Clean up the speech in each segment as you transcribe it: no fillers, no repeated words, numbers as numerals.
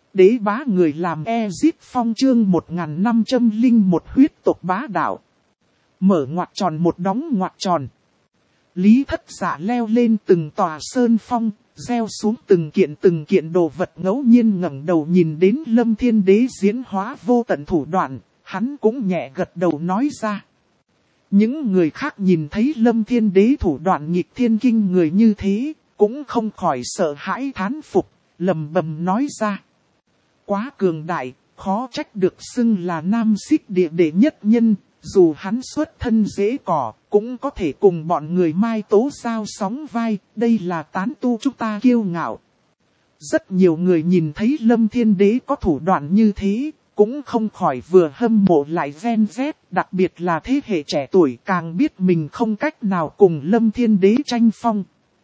Đế bá người làm Ezip Phong chương 1501 huyết tộc bá đạo. Mở ngoặc tròn một đóng ngoặc tròn. Lý Thất Dạ leo lên từng tòa sơn phong, gieo xuống từng kiện đồ vật, ngẫu nhiên ngẩng đầu nhìn đến Lâm Thiên Đế diễn hóa vô tận thủ đoạn, hắn cũng nhẹ gật đầu nói ra. Những người khác nhìn thấy Lâm Thiên Đế thủ đoạn nghịch thiên kinh người như thế, cũng không khỏi sợ hãi thán phục, lầm bầm nói ra. Quá cường đại, khó trách được xưng là Nam Xích Địa đệ nhất nhân, dù hắn xuất thân dễ cỏ, cũng có thể cùng bọn người Mai Tố Giao sóng vai, đây là tán tu chúng ta kiêu ngạo. Rất nhiều người nhìn thấy Lâm Thiên Đế có thủ đoạn như thế, cũng không khỏi vừa hâm mộ lại ghen ghét, đặc biệt là thế hệ trẻ tuổi càng biết mình không cách nào cùng Lâm Thiên Đế tranh phong.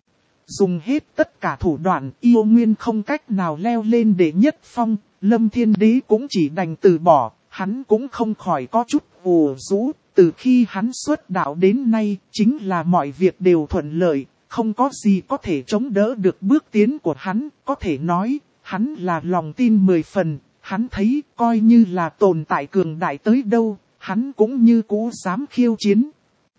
Dùng hết tất cả thủ đoạn, yêu nguyên không cách nào leo lên đệ nhất phong, Lâm Thiên Đế cũng chỉ đành từ bỏ, hắn cũng không khỏi có chút ủ rũ, từ khi hắn xuất đạo đến nay, chính là mọi việc đều thuận lợi, không có gì có thể chống đỡ được bước tiến của hắn, có thể nói, hắn là lòng tin 10 phần, hắn thấy coi như là tồn tại cường đại tới đâu, hắn cũng như cũ dám khiêu chiến.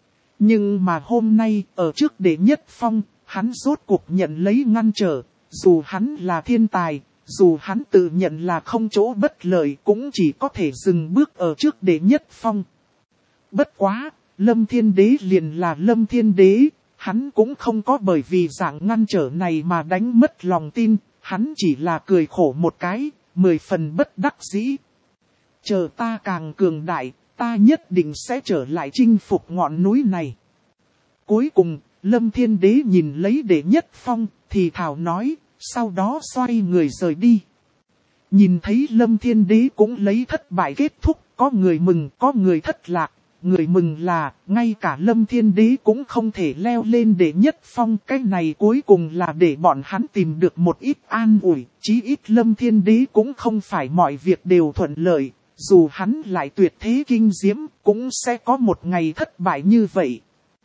Nhưng mà hôm nay, ở trước đệ nhất phong, hắn rốt cuộc nhận lấy ngăn trở, dù hắn là thiên tài, dù hắn tự nhận là không chỗ bất lợi cũng chỉ có thể dừng bước ở trước đệ nhất phong. Bất quá, Lâm Thiên Đế liền là Lâm Thiên Đế, hắn cũng không có bởi vì dạng ngăn trở này mà đánh mất lòng tin, hắn chỉ là cười khổ một cái, 10 phần bất đắc dĩ. Chờ ta càng cường đại, ta nhất định sẽ trở lại chinh phục ngọn núi này. Cuối cùng, Lâm Thiên Đế nhìn lấy đệ nhất phong, thì thảo nói, sau đó xoay người rời đi. Nhìn thấy Lâm Thiên Đế cũng lấy thất bại kết thúc, có người mừng, có người thất lạc. Người mừng là, ngay cả Lâm Thiên Đế cũng không thể leo lên đệ nhất phong. Cái này cuối cùng là để bọn hắn tìm được một ít an ủi. Chí ít Lâm Thiên Đế cũng không phải mọi việc đều thuận lợi. Dù hắn lại tuyệt thế kinh diễm, cũng sẽ có một ngày thất bại như vậy.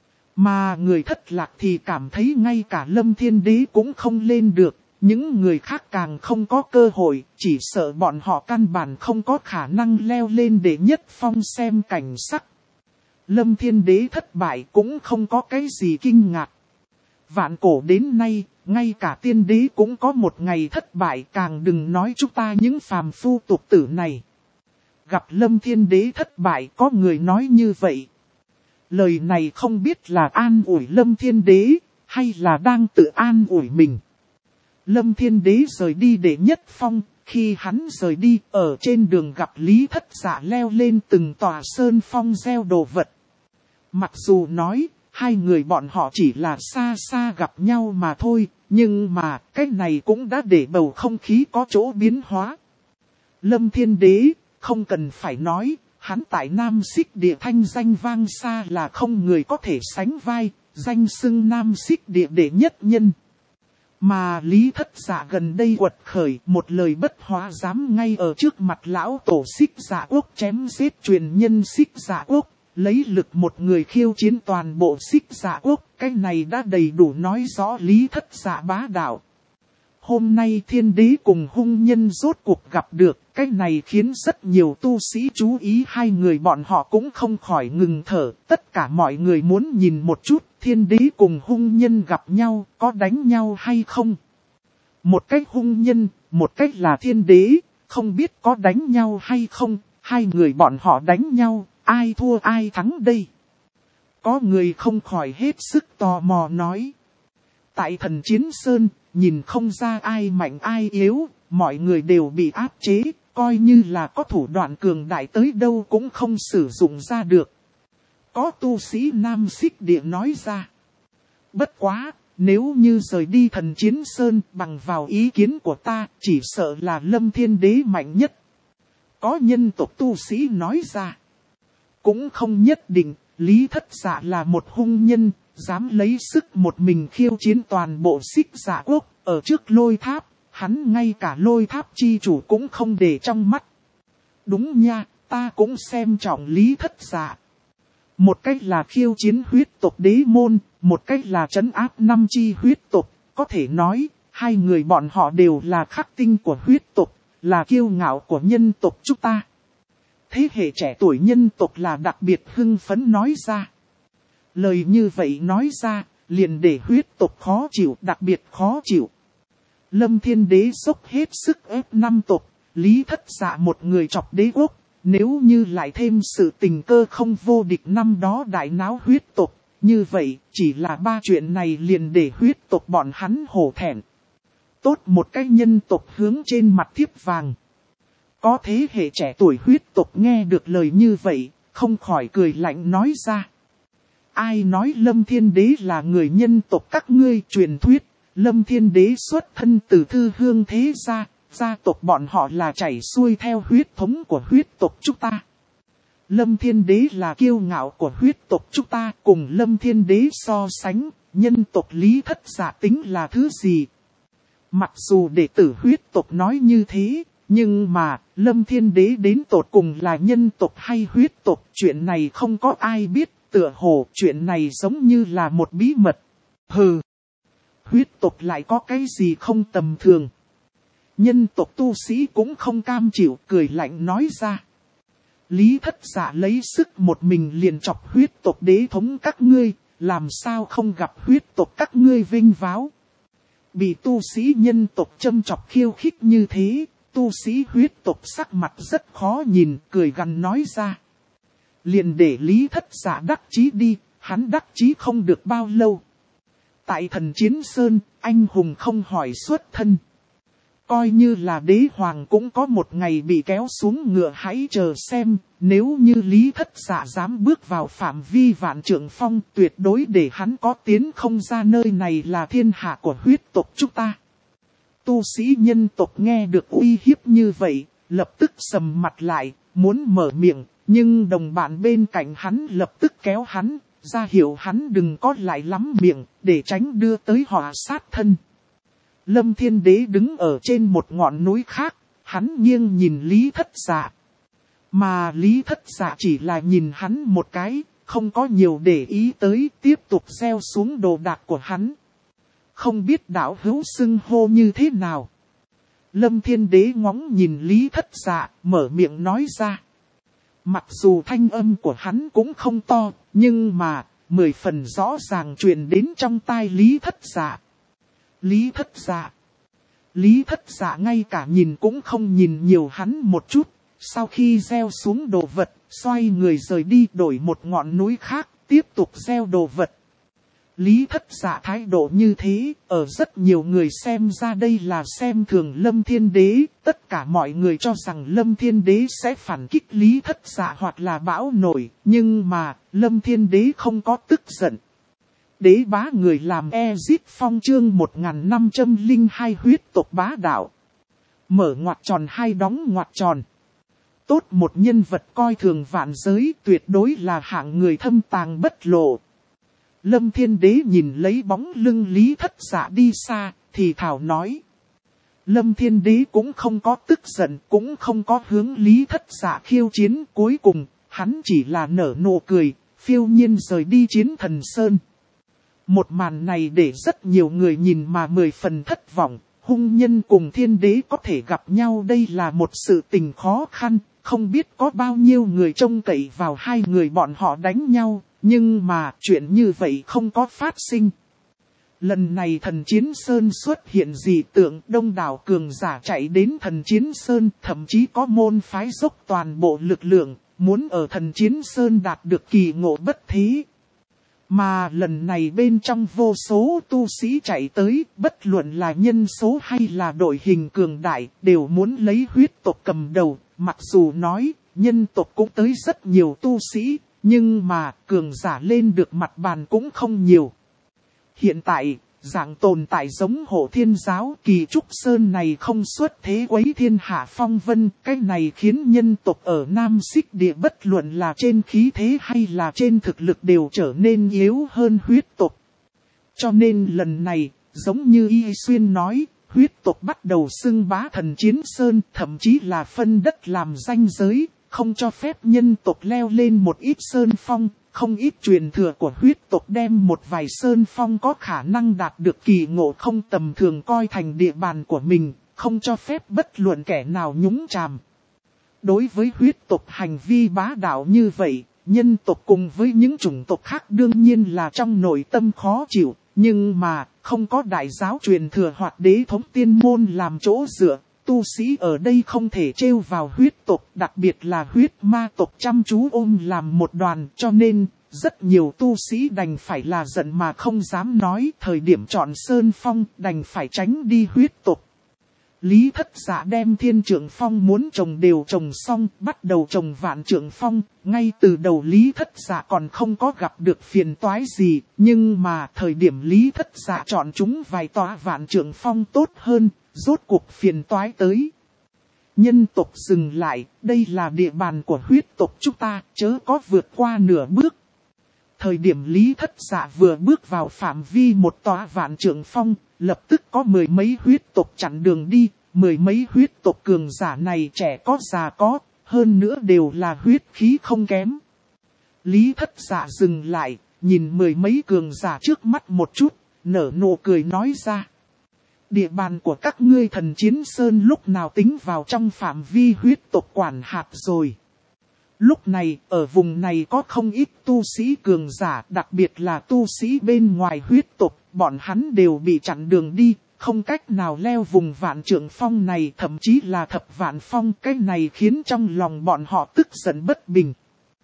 Mà người thất lạc thì cảm thấy ngay cả Lâm Thiên Đế cũng không lên được. Những người khác càng không có cơ hội, chỉ sợ bọn họ căn bản không có khả năng leo lên đệ nhất phong xem cảnh sắc. Lâm Thiên Đế thất bại cũng không có cái gì kinh ngạc. Vạn cổ đến nay, ngay cả tiên đế cũng có một ngày thất bại, càng đừng nói chúng ta những phàm phu tục tử này. Gặp Lâm Thiên Đế thất bại có người nói như vậy. Lời này không biết là an ủi Lâm Thiên Đế, hay là đang tự an ủi mình. Lâm Thiên Đế rời đi đệ nhất phong, khi hắn rời đi, ở trên đường gặp Lý Thất Dạ leo lên từng tòa sơn phong gieo đồ vật. Mặc dù nói, hai người bọn họ chỉ là xa xa gặp nhau mà thôi, nhưng mà cái này cũng đã để bầu không khí có chỗ biến hóa. Lâm Thiên Đế, không cần phải nói, hắn tại Nam Xích Địa thanh danh vang xa là không người có thể sánh vai, danh xưng Nam Xích Địa đệ nhất nhân. Mà Lý Thất Dạ gần đây quật khởi, một lời bất hóa dám ngay ở trước mặt lão tổ Xích Dạ Quốc chém giết truyền nhân Xích Dạ Quốc, lấy lực một người khiêu chiến toàn bộ Xích Dạ Quốc, cái này đã đầy đủ nói rõ Lý Thất Dạ bá đạo. Hôm nay Thiên Đế cùng hung nhân rốt cuộc gặp được, cái này khiến rất nhiều tu sĩ chú ý, hai người bọn họ cũng không khỏi ngừng thở, tất cả mọi người muốn nhìn một chút Thiên Đế cùng hung nhân gặp nhau, có đánh nhau hay không. Một cách hung nhân, một cách là Thiên Đế, không biết có đánh nhau hay không, hai người bọn họ đánh nhau, ai thua ai thắng đây. Có người không khỏi hết sức tò mò nói. Tại Thần Chiến Sơn, nhìn không ra ai mạnh ai yếu, mọi người đều bị áp chế, coi như là có thủ đoạn cường đại tới đâu cũng không sử dụng ra được. Có tu sĩ Nam Xích Địa nói ra. Bất quá, nếu như rời đi Thần Chiến Sơn bằng vào ý kiến của ta, chỉ sợ là Lâm Thiên Đế mạnh nhất. Có nhân tộc tu sĩ nói ra. Cũng không nhất định, Lý Thất Dạ là một hung nhân, dám lấy sức một mình khiêu chiến toàn bộ Xích Dạ Quốc, ở trước lôi tháp, hắn ngay cả lôi tháp chi chủ cũng không để trong mắt. Đúng nha, ta cũng xem trọng Lý Thất Dạ. Một cách là khiêu chiến huyết tộc đế môn, một cách là trấn áp 5 chi huyết tộc, có thể nói, hai người bọn họ đều là khắc tinh của huyết tộc. là kiêu ngạo của nhân tộc chúng ta. Thế hệ trẻ tuổi nhân tộc là đặc biệt hưng phấn nói ra. Lời như vậy nói ra, liền để huyết tộc khó chịu, đặc biệt khó chịu. Lâm Thiên Đế dốc hết sức ép năm tộc, Lý Thất Dạ một người chọc đế quốc. Nếu như lại thêm sự tình cơ không vô địch năm đó đại náo huyết tộc, như vậy chỉ là 3 chuyện này liền để huyết tộc bọn hắn hổ thẹn. Tốt một cái nhân tộc hướng trên mặt thiếp vàng. Có thế hệ trẻ tuổi huyết tộc nghe được lời như vậy, không khỏi cười lạnh nói ra. Ai nói Lâm Thiên Đế là người nhân tộc các ngươi? Truyền thuyết, Lâm Thiên Đế xuất thân từ thư hương thế gia, gia tộc bọn họ là chảy xuôi theo huyết thống của huyết tộc chúng ta. Lâm Thiên Đế là kiêu ngạo của huyết tộc chúng ta, cùng Lâm Thiên Đế so sánh, nhân tộc Lý Thất Dạ tính là thứ gì? Mặc dù đệ tử huyết tộc nói như thế, nhưng mà Lâm Thiên Đế đến tột cùng là nhân tộc hay huyết tộc, chuyện này không có ai biết, tựa hồ chuyện này giống như là một bí mật. Hừ, huyết tộc lại có cái gì không tầm thường? Nhân tộc tu sĩ cũng không cam chịu, cười lạnh nói ra. Lý Thất Dạ lấy sức một mình liền chọc huyết tộc đế thống các ngươi, làm sao không gặp huyết tộc các ngươi vinh váo. Bị tu sĩ nhân tộc châm chọc khiêu khích như thế, tu sĩ huyết tộc sắc mặt rất khó nhìn, cười gằn nói ra. Liền để Lý Thất Dạ đắc chí đi, hắn đắc chí không được bao lâu. Tại Thần Chiến Sơn, anh hùng không hỏi xuất thân. Coi như là đế hoàng cũng có một ngày bị kéo xuống ngựa, hãy chờ xem, nếu như Lý Thất Dạ dám bước vào phạm vi vạn trượng phong, tuyệt đối để hắn có tiến không ra, nơi này là thiên hạ của huyết tộc chúng ta. Tu sĩ nhân tộc nghe được uy hiếp như vậy, lập tức sầm mặt lại, muốn mở miệng, nhưng đồng bạn bên cạnh hắn lập tức kéo hắn, ra hiệu hắn đừng có lại lắm miệng, để tránh đưa tới họa sát thân. Lâm Thiên Đế đứng ở trên một ngọn núi khác, hắn nghiêng nhìn Lý Thất Dạ. Mà Lý Thất Dạ chỉ là nhìn hắn một cái, không có nhiều để ý tới, tiếp tục gieo xuống đồ đạc của hắn. Không biết đạo hữu xưng hô như thế nào? Lâm Thiên Đế ngóng nhìn Lý Thất Dạ, mở miệng nói ra. Mặc dù thanh âm của hắn cũng không to, nhưng mà 10 phần rõ ràng truyền đến trong tai Lý Thất Dạ. Lý Thất Dạ. Lý Thất Dạ ngay cả nhìn cũng không nhìn nhiều hắn một chút. Sau khi gieo xuống đồ vật, xoay người rời đi, đổi một ngọn núi khác, tiếp tục gieo đồ vật. Lý Thất Dạ thái độ như thế, ở rất nhiều người xem ra đây là xem thường Lâm Thiên Đế. Tất cả mọi người cho rằng Lâm Thiên Đế sẽ phản kích Lý Thất Dạ hoặc là bão nổi. Nhưng mà, Lâm Thiên Đế không có tức giận. Đế bá người làm Ezip Phong chương 1502 huyết tộc bá đạo. Mở ngoặc tròn hai đóng ngoặc tròn. Tốt một nhân vật coi thường vạn giới, tuyệt đối là hạng người thâm tàng bất lộ. Lâm Thiên Đế nhìn lấy bóng lưng Lý Thất Dạ đi xa, thì thảo nói. Lâm Thiên Đế cũng không có tức giận, cũng không có hướng Lý Thất Dạ khiêu chiến. Cuối cùng, hắn chỉ là nở nụ cười, phiêu nhiên rời đi Chiến Thần Sơn. Một màn này để rất nhiều người nhìn mà 10 phần thất vọng. Hung nhân cùng Thiên Đế có thể gặp nhau, đây là một sự tình khó khăn. Không biết có bao nhiêu người trông cậy vào hai người bọn họ đánh nhau. Nhưng mà chuyện như vậy không có phát sinh. Lần này Thần Chiến Sơn xuất hiện dị tượng, đông đảo cường giả chạy đến Thần Chiến Sơn, thậm chí có môn phái dốc toàn bộ lực lượng, muốn ở Thần Chiến Sơn đạt được kỳ ngộ bất thí. Mà lần này bên trong vô số tu sĩ chạy tới, bất luận là nhân số hay là đội hình cường đại, đều muốn lấy huyết tộc cầm đầu. Mặc dù nói, nhân tộc cũng tới rất nhiều tu sĩ, nhưng mà cường giả lên được mặt bàn cũng không nhiều. Hiện tại, dạng tồn tại giống Hộ Thiên Giáo, Kỳ Trúc Sơn này không xuất thế quấy thiên hạ phong vân. Cái này khiến nhân tộc ở Nam Xích Địa bất luận là trên khí thế hay là trên thực lực đều trở nên yếu hơn huyết tộc. Cho nên lần này, giống như Y Xuyên nói, huyết tộc bắt đầu xưng bá Thần Chiến Sơn, thậm chí là phân đất làm ranh giới, không cho phép nhân tộc leo lên một ít sơn phong. Không ít truyền thừa của huyết tộc đem một vài sơn phong có khả năng đạt được kỳ ngộ không tầm thường coi thành địa bàn của mình, không cho phép bất luận kẻ nào nhúng chàm. Đối với huyết tộc hành vi bá đạo như vậy, nhân tộc cùng với những chủng tộc khác đương nhiên là trong nội tâm khó chịu, nhưng mà không có đại giáo truyền thừa hoặc đế thống tiên môn làm chỗ dựa, tu sĩ ở đây không thể trêu vào huyết tộc, đặc biệt là huyết ma tộc chăm chú ôm làm một đoàn, cho nên rất nhiều tu sĩ đành phải là giận mà không dám nói, thời điểm chọn sơn phong đành phải tránh đi huyết tộc. Lý Thất Dạ đem thiên trượng phong muốn trồng đều trồng xong, bắt đầu trồng vạn trượng phong, ngay từ đầu Lý Thất Dạ còn không có gặp được phiền toái gì, nhưng mà thời điểm Lý Thất Dạ chọn chúng vài tòa vạn trượng phong tốt hơn, rốt cuộc phiền toái tới. Nhân tộc dừng lại, đây là địa bàn của huyết tộc chúng ta, chớ có vượt qua nửa bước. Thời điểm Lý Thất Dạ vừa bước vào phạm vi một tòa vạn trượng phong, lập tức có mười mấy huyết tộc chặn đường đi, mười mấy huyết tộc cường giả này trẻ có già có, hơn nữa đều là huyết khí không kém. Lý Thất Dạ dừng lại, nhìn mười mấy cường giả trước mắt một chút, nở nụ cười nói ra. Địa bàn của các ngươi Thần Chiến Sơn lúc nào tính vào trong phạm vi huyết tộc quản hạt rồi. Lúc này, ở vùng này có không ít tu sĩ cường giả, đặc biệt là tu sĩ bên ngoài huyết tộc, bọn hắn đều bị chặn đường đi, không cách nào leo vùng vạn trượng phong này, thậm chí là thập vạn phong, cái này khiến trong lòng bọn họ tức giận bất bình.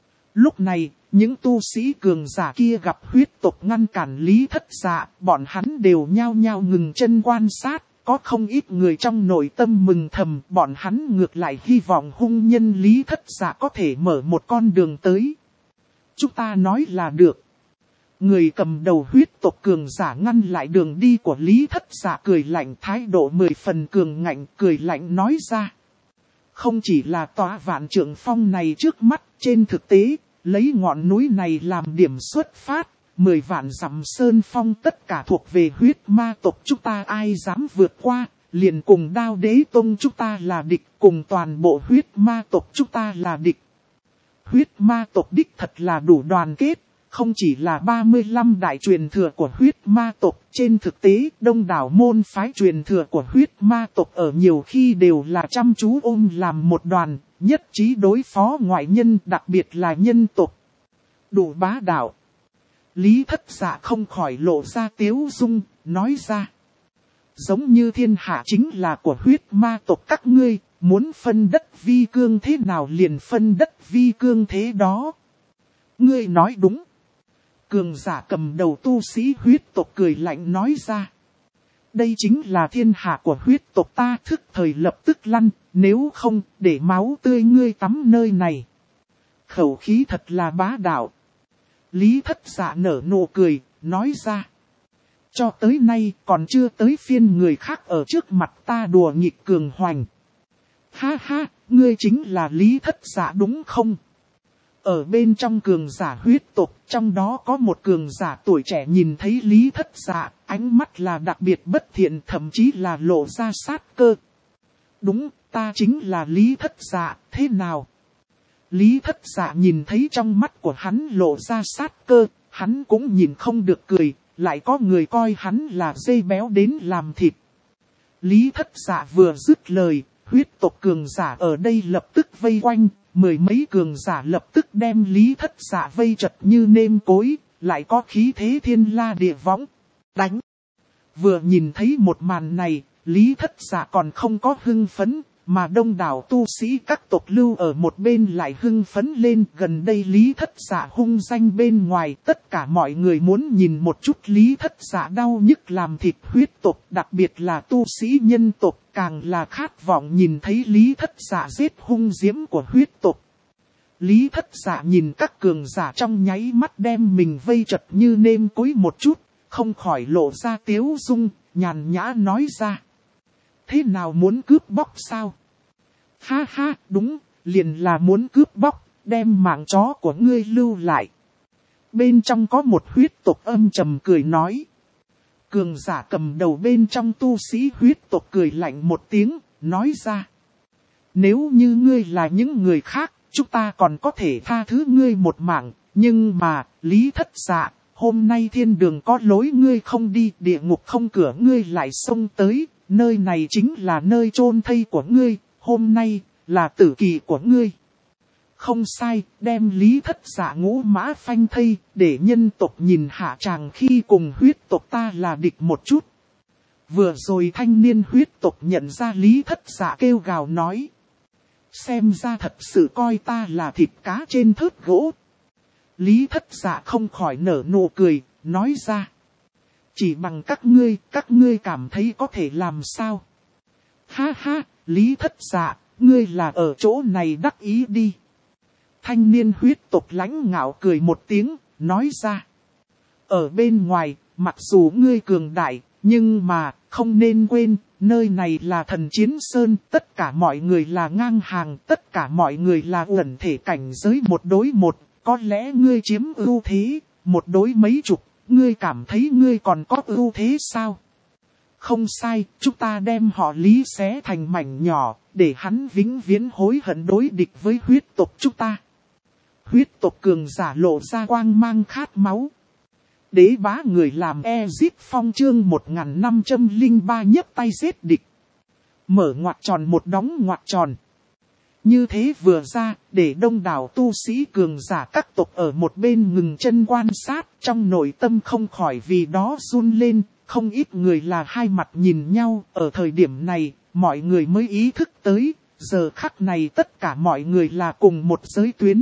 Lúc này, những tu sĩ cường giả kia gặp huyết tộc ngăn cản Lý Thất Dạ, bọn hắn đều nhao nhao ngừng chân quan sát. Có không ít người trong nội tâm mừng thầm, bọn hắn ngược lại hy vọng hung nhân Lý Thất Dạ có thể mở một con đường tới. Chúng ta nói là được. Người cầm đầu huyết tộc cường giả ngăn lại đường đi của Lý Thất Dạ cười lạnh, thái độ 10 phần cường ngạnh, cười lạnh nói ra. Không chỉ là tòa vạn trượng phong này trước mắt, trên thực tế, lấy ngọn núi này làm điểm xuất phát. 10 vạn dặm sơn phong tất cả thuộc về huyết ma tộc chúng ta, ai dám vượt qua, liền cùng Đao Đế Tông chúng ta là địch, cùng toàn bộ huyết ma tộc chúng ta là địch. Huyết ma tộc đích thật là đủ đoàn kết, không chỉ là 35 đại truyền thừa của huyết ma tộc, trên thực tế đông đảo môn phái truyền thừa của huyết ma tộc ở nhiều khi đều là chăm chú ôm làm một đoàn, nhất trí đối phó ngoại nhân, đặc biệt là nhân tộc. Đủ bá đạo. Lý Thất Dạ không khỏi lộ ra tiếu dung, nói ra. Giống như thiên hạ chính là của huyết ma tộc các ngươi, muốn phân đất vi cương thế nào liền phân đất vi cương thế đó. Ngươi nói đúng. Cường giả cầm đầu tu sĩ huyết tộc cười lạnh nói ra. Đây chính là thiên hạ của huyết tộc ta, thức thời lập tức lăn, nếu không để máu tươi ngươi tắm nơi này. Khẩu khí thật là bá đạo. Lý Thất Dạ nở nụ cười, nói ra. Cho tới nay còn chưa tới phiên người khác ở trước mặt ta đùa nghịch cường hoành. Ha ha, ngươi chính là Lý Thất Dạ đúng không? Ở bên trong cường giả huyết tộc, trong đó có một cường giả tuổi trẻ nhìn thấy Lý Thất Dạ, ánh mắt là đặc biệt bất thiện, thậm chí là lộ ra sát cơ. Đúng, ta chính là Lý Thất Dạ, thế nào? Lý Thất Dạ nhìn thấy trong mắt của hắn lộ ra sát cơ, hắn cũng nhìn không được cười, lại có người coi hắn là dê béo đến làm thịt. Lý Thất Dạ vừa dứt lời, huyết tộc cường giả ở đây lập tức vây quanh, mười mấy cường giả lập tức đem Lý Thất Dạ vây chật như nêm cối, lại có khí thế thiên la địa võng, đánh. Vừa nhìn thấy một màn này, Lý Thất Dạ còn không có hưng phấn, mà đông đảo tu sĩ các tộc lưu ở một bên lại hưng phấn lên. Gần đây Lý Thất Dạ hung danh bên ngoài, tất cả mọi người muốn nhìn một chút Lý Thất Dạ đau nhức làm thịt huyết tộc, đặc biệt là tu sĩ nhân tộc, càng là khát vọng nhìn thấy Lý Thất Dạ giết hung diễm của huyết tộc. Lý Thất Dạ nhìn các cường giả trong nháy mắt đem mình vây chật như nêm cối một chút, không khỏi lộ ra tiếu dung, nhàn nhã nói ra. Thế nào, muốn cướp bóc sao? Ha ha, đúng, liền là muốn cướp bóc, đem mạng chó của ngươi lưu lại. Bên trong có một huyết tộc âm trầm cười nói. Cường giả cầm đầu bên trong tu sĩ huyết tộc cười lạnh một tiếng, nói ra. Nếu như ngươi là những người khác, chúng ta còn có thể tha thứ ngươi một mạng, nhưng mà, Lý Thất Dạ, hôm nay thiên đường có lối ngươi không đi, địa ngục không cửa ngươi lại xông tới. nơi này chính là nơi chôn thây của ngươi, hôm nay là tử kỳ của ngươi. Không sai, đem Lý Thất Dạ ngũ mã phanh thây, để nhân tộc nhìn hạ tràng khi cùng huyết tộc ta là địch một chút. Vừa rồi thanh niên huyết tộc nhận ra Lý Thất Dạ kêu gào nói. Xem ra thật sự coi ta là thịt cá trên thớt gỗ. Lý Thất Dạ không khỏi nở nụ cười, nói ra. Chỉ bằng các ngươi cảm thấy có thể làm sao? Ha ha, Lý Thất Dạ, ngươi là ở chỗ này đắc ý đi. Thanh niên huyết tộc lãnh ngạo cười một tiếng, nói ra. Ở bên ngoài, mặc dù ngươi cường đại, nhưng mà, không nên quên, nơi này là thần chiến sơn, tất cả mọi người là ngang hàng, tất cả mọi người là uẩn thể cảnh giới một đối một, có lẽ ngươi chiếm ưu thế, một đối mấy chục, ngươi cảm thấy ngươi còn có ưu thế sao? Không sai, chúng ta đem họ Lý xé thành mảnh nhỏ, để hắn vĩnh viễn hối hận đối địch với huyết tộc chúng ta. Huyết tộc cường giả lộ ra quang mang khát máu. Đế bá người làm Ezip Phong chương 1503 nhấc tay giết địch. Mở ngoặc tròn một đóng ngoặc tròn. Như thế vừa ra, để đông đảo tu sĩ cường giả các tộc ở một bên ngừng chân quan sát, trong nội tâm không khỏi vì đó run lên, không ít người là hai mặt nhìn nhau, ở thời điểm này, mọi người mới ý thức tới, giờ khắc này tất cả mọi người là cùng một giới tuyến.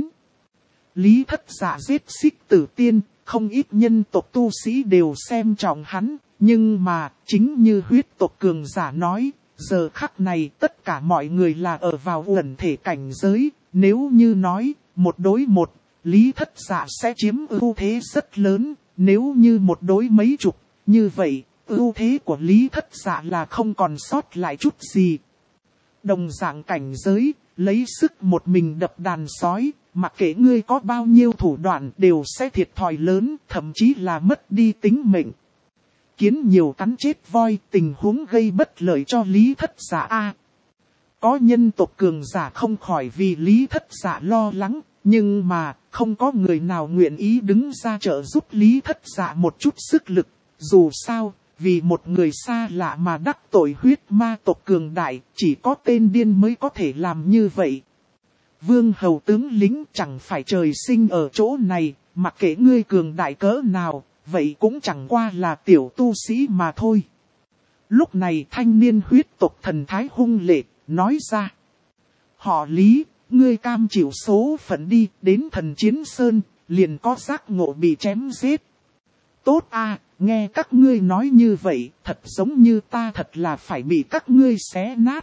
Lý Thất Dạ giết Xích Tử Tiên, không ít nhân tộc tu sĩ đều xem trọng hắn, nhưng mà, chính như huyết tộc cường giả nói, giờ khắc này tất cả mọi người là ở vào uẩn thể cảnh giới, nếu như nói, một đối một, Lý Thất Dạ sẽ chiếm ưu thế rất lớn, nếu như một đối mấy chục, như vậy, ưu thế của Lý Thất Dạ là không còn sót lại chút gì. Đồng dạng cảnh giới, lấy sức một mình đập đàn sói, mặc kệ ngươi có bao nhiêu thủ đoạn đều sẽ thiệt thòi lớn, thậm chí là mất đi tính mệnh. Kiến nhiều cắn chết voi, tình huống gây bất lợi cho Lý Thất Dạ a. Có nhân tộc cường giả không khỏi vì Lý Thất Dạ lo lắng, nhưng mà không có người nào nguyện ý đứng ra trợ giúp Lý Thất Dạ một chút sức lực. Dù sao, vì một người xa lạ mà đắc tội huyết ma tộc cường đại, chỉ có tên điên mới có thể làm như vậy. Vương hầu tướng lính chẳng phải trời sinh ở chỗ này, mặc kệ ngươi cường đại cỡ nào, vậy cũng chẳng qua là tiểu tu sĩ mà thôi. Lúc này thanh niên huyết tộc thần thái hung lệ, nói ra. Họ Lý, ngươi cam chịu số phận đi, đến thần chiến sơn, liền có giác ngộ bị chém giết. Tốt a, nghe các ngươi nói như vậy, thật giống như ta thật là phải bị các ngươi xé nát.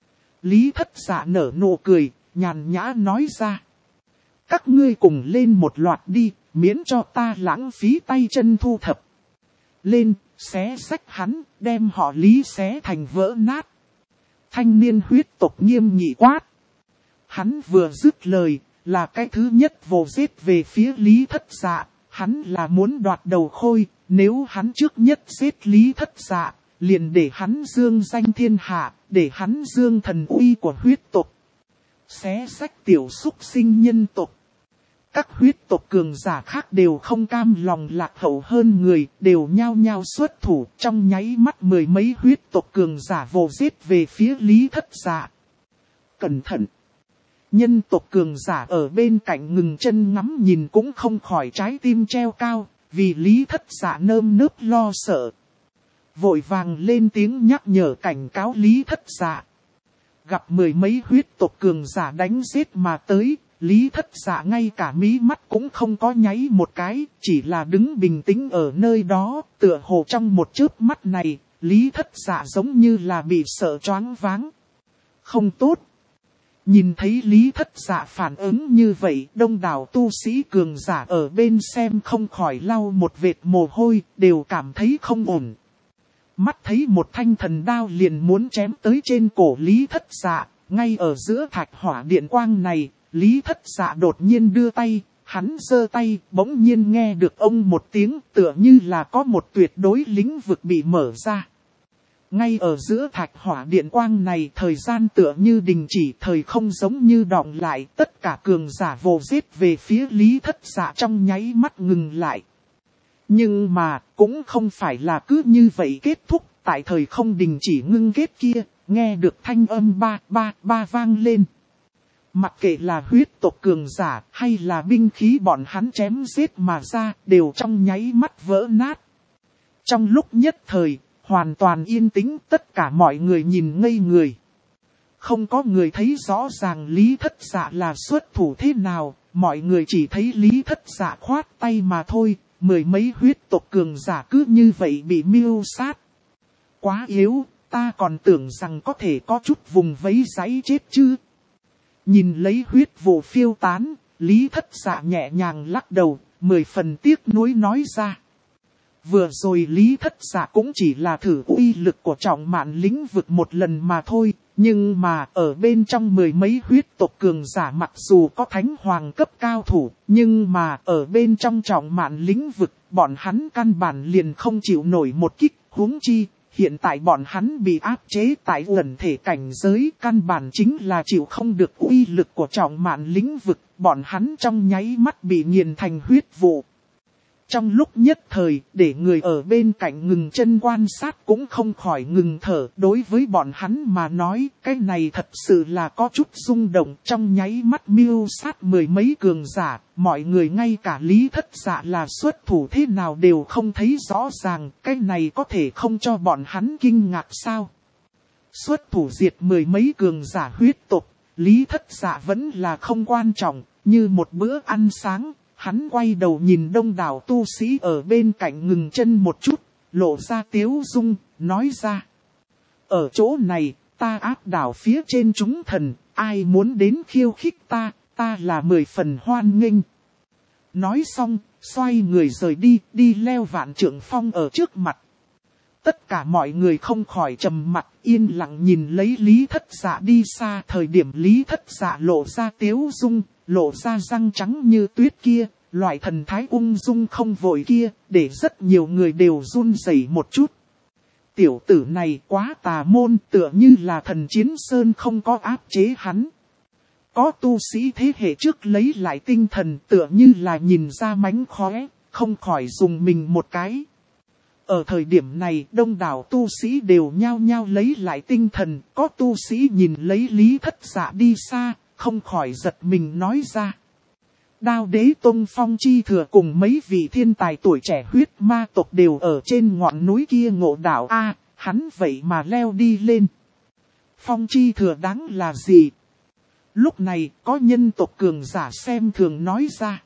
Lý Thất Dạ nở nụ cười, nhàn nhã nói ra. Các ngươi cùng lên một loạt đi, miễn cho ta lãng phí tay chân thu thập. Lên, xé xách hắn, đem họ Lý xé thành vỡ nát. Thanh niên huyết tộc nghiêm nghị quát. Hắn vừa dứt lời, là cái thứ nhất vồ giết về phía Lý Thất Dạ. Hắn là muốn đoạt đầu khôi, nếu hắn trước nhất giết Lý Thất Dạ, liền để hắn dương danh thiên hạ, để hắn dương thần uy của huyết tộc. Xé xách tiểu xúc sinh nhân tộc. Các huyết tộc cường giả khác đều không cam lòng lạc hậu hơn người, đều nhao nhao xuất thủ, trong nháy mắt mười mấy huyết tộc cường giả vồ giết về phía Lý Thất Dạ. Cẩn thận! Nhân tộc cường giả ở bên cạnh ngừng chân ngắm nhìn cũng không khỏi trái tim treo cao, vì Lý Thất Dạ nơm nớp lo sợ. Vội vàng lên tiếng nhắc nhở cảnh cáo Lý Thất Dạ. Gặp mười mấy huyết tộc cường giả đánh giết mà tới, Lý Thất Dạ ngay cả mí mắt cũng không có nháy một cái, chỉ là đứng bình tĩnh ở nơi đó, tựa hồ trong một chớp mắt này, Lý Thất Dạ giống như là bị sợ choáng váng. Không tốt. Nhìn thấy Lý Thất Dạ phản ứng như vậy, đông đảo tu sĩ cường giả ở bên xem không khỏi lau một vệt mồ hôi, đều cảm thấy không ổn. Mắt thấy một thanh thần đao liền muốn chém tới trên cổ Lý Thất Dạ, ngay ở giữa thạch hỏa điện quang này, Lý Thất Dạ đột nhiên đưa tay, hắn giơ tay, bỗng nhiên nghe được ông một tiếng tựa như là có một tuyệt đối lĩnh vực bị mở ra. Ngay ở giữa thạch hỏa điện quang này thời gian tựa như đình chỉ, thời không giống như đọng lại, tất cả cường giả vồ giết về phía Lý Thất Dạ trong nháy mắt ngừng lại. Nhưng mà cũng không phải là cứ như vậy kết thúc, tại thời không đình chỉ ngưng kết kia, nghe được thanh âm ba ba ba vang lên. Mặc kệ là huyết tộc cường giả hay là binh khí bọn hắn chém giết mà ra, đều trong nháy mắt vỡ nát. Trong lúc nhất thời, hoàn toàn yên tĩnh, tất cả mọi người nhìn ngây người. Không có người thấy rõ ràng Lý Thất Dạ là xuất thủ thế nào, mọi người chỉ thấy Lý Thất Dạ khoát tay mà thôi, mười mấy huyết tộc cường giả cứ như vậy bị mưu sát. Quá yếu, ta còn tưởng rằng có thể có chút vùng vẫy giấy chết chứ. Nhìn lấy huyết vụ phiêu tán, Lý Thất Dạ nhẹ nhàng lắc đầu, 10 phần tiếc nuối nói ra. Vừa rồi Lý Thất Dạ cũng chỉ là thử uy lực của trọng mạn lĩnh vực một lần mà thôi, nhưng mà ở bên trong mười mấy huyết tộc cường giả mặc dù có thánh hoàng cấp cao thủ, nhưng mà ở bên trong trọng mạn lĩnh vực, bọn hắn căn bản liền không chịu nổi một kích, huống chi. Hiện tại bọn hắn bị áp chế tại ẩn thể cảnh giới, căn bản chính là chịu không được uy lực của trọng mạn lĩnh vực, bọn hắn trong nháy mắt bị nghiền thành huyết vụ. Trong lúc nhất thời, để người ở bên cạnh ngừng chân quan sát cũng không khỏi ngừng thở. Đối với bọn hắn mà nói, cái này thật sự là có chút rung động. Trong nháy mắt mưu sát mười mấy cường giả, mọi người ngay cả Lý Thất Dạ là xuất thủ thế nào đều không thấy rõ ràng. Cái này có thể không cho bọn hắn kinh ngạc sao? Xuất thủ diệt mười mấy cường giả huyết tộc, Lý Thất Dạ vẫn là không quan trọng, như một bữa ăn sáng. Hắn quay đầu nhìn đông đảo tu sĩ ở bên cạnh ngừng chân một chút, lộ ra tiếu dung, nói ra. Ở chỗ này, ta áp đảo phía trên chúng thần, ai muốn đến khiêu khích ta là 10 phần hoan nghênh. Nói xong, xoay người rời đi, đi leo vạn trượng phong ở trước mặt. Tất cả mọi người không khỏi trầm mặt, yên lặng nhìn lấy Lý Thất Dạ đi xa. Thời điểm Lý Thất Dạ lộ ra tiếu dung, lộ ra răng trắng như tuyết kia, loại thần thái ung dung không vội kia, để rất nhiều người đều run rẩy một chút. Tiểu tử này quá tà môn, tựa như là thần chiến sơn không có áp chế hắn. Có tu sĩ thế hệ trước lấy lại tinh thần, tựa như là nhìn ra mánh khóe, không khỏi dùng mình một cái. Ở thời điểm này, đông đảo tu sĩ đều nhao nhao lấy lại tinh thần, có tu sĩ nhìn lấy Lý Thất Dạ đi xa, không khỏi giật mình nói ra. Đao Đế Tông Phong Chi Thừa cùng mấy vị thiên tài tuổi trẻ huyết ma tộc đều ở trên ngọn núi kia ngộ đạo a, hắn vậy mà leo đi lên. Phong Chi Thừa đáng là gì? Lúc này có nhân tộc cường giả xem thường nói ra.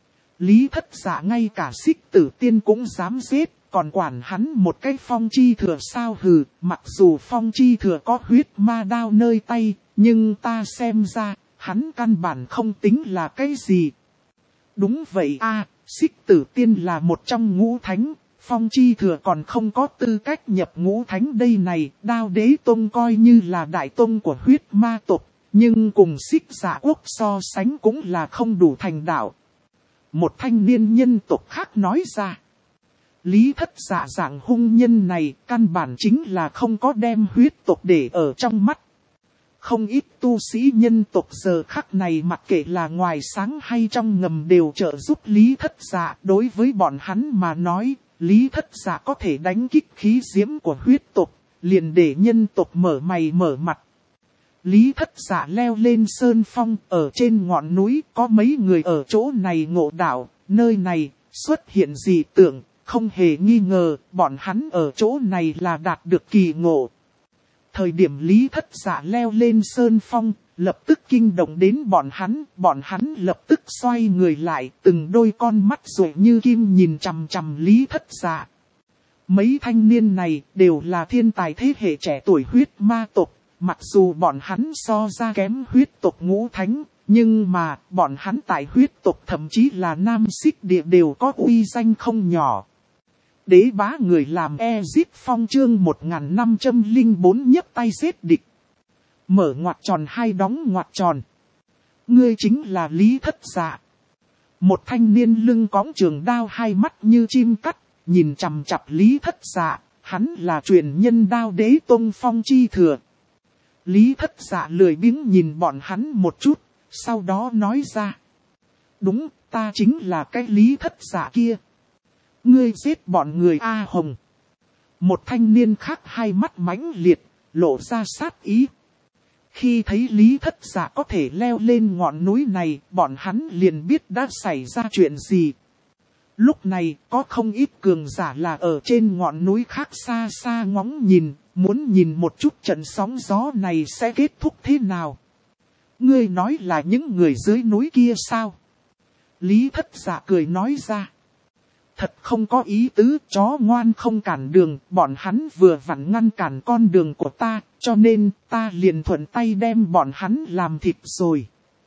Lý Thất Dạ ngay cả Xích Tử Tiên cũng dám giết, còn quản hắn một cái Phong Chi Thừa sao hừ, mặc dù Phong Chi Thừa có huyết ma đao nơi tay, nhưng ta xem ra, hắn căn bản không tính là cái gì. Đúng vậy a, Xích Tử Tiên là một trong ngũ thánh, Phong Chi Thừa còn không có tư cách nhập ngũ thánh đây này, Đao Đế Tông coi như là đại tông của huyết ma tộc, nhưng cùng Xích Dạ Quốc so sánh cũng là không đủ thành đạo. Một thanh niên nhân tộc khác nói ra. Lý Thất Dạ dạng hung nhân này căn bản chính là không có đem huyết tộc để ở trong mắt. Không ít tu sĩ nhân tộc giờ khắc này mặc kệ là ngoài sáng hay trong ngầm đều trợ giúp Lý Thất Dạ. Đối với bọn hắn mà nói, Lý Thất Dạ có thể đánh kích khí diễm của huyết tộc, liền để nhân tộc mở mày mở mặt. Lý Thất Dạ leo lên sơn phong, ở trên ngọn núi có mấy người ở chỗ này ngộ đạo, nơi này xuất hiện dị tượng, không hề nghi ngờ, bọn hắn ở chỗ này là đạt được kỳ ngộ. Thời điểm Lý Thất Dạ leo lên sơn phong, lập tức kinh động đến bọn hắn lập tức xoay người lại, từng đôi con mắt rụi như kim nhìn chằm chằm Lý Thất Dạ. Mấy thanh niên này đều là thiên tài thế hệ trẻ tuổi huyết ma tộc, mặc dù bọn hắn so ra kém huyết tộc ngũ thánh, nhưng mà bọn hắn tại huyết tộc thậm chí là Nam Xích Địa đều có uy danh không nhỏ. Đế bá người làm Ezip Phong chương 1504 nhấc tay giết địch. Mở ngoặc tròn hai đóng ngoặc tròn. Ngươi chính là Lý Thất Dạ. Một thanh niên lưng cõng trường đao hai mắt như chim cắt, nhìn chằm chằm Lý Thất Dạ, hắn là truyền nhân Đao Đế Tông Phong Chi Thừa. Lý Thất Dạ lười biếng nhìn bọn hắn một chút, sau đó nói ra. Đúng, ta chính là cái Lý Thất Dạ kia. Ngươi giết bọn người A Hồng. Một thanh niên khác hai mắt mãnh liệt, lộ ra sát ý. Khi thấy Lý Thất Dạ có thể leo lên ngọn núi này, bọn hắn liền biết đã xảy ra chuyện gì. Lúc này, có không ít cường giả là ở trên ngọn núi khác xa xa ngóng nhìn, muốn nhìn một chút trận sóng gió này sẽ kết thúc thế nào. Ngươi nói là những người dưới núi kia sao? Lý Thất Dạ cười nói ra. Thật không có ý tứ, chó ngoan không cản đường, bọn hắn vừa vặn ngăn cản con đường của ta, cho nên ta liền thuận tay đem bọn hắn làm thịt rồi.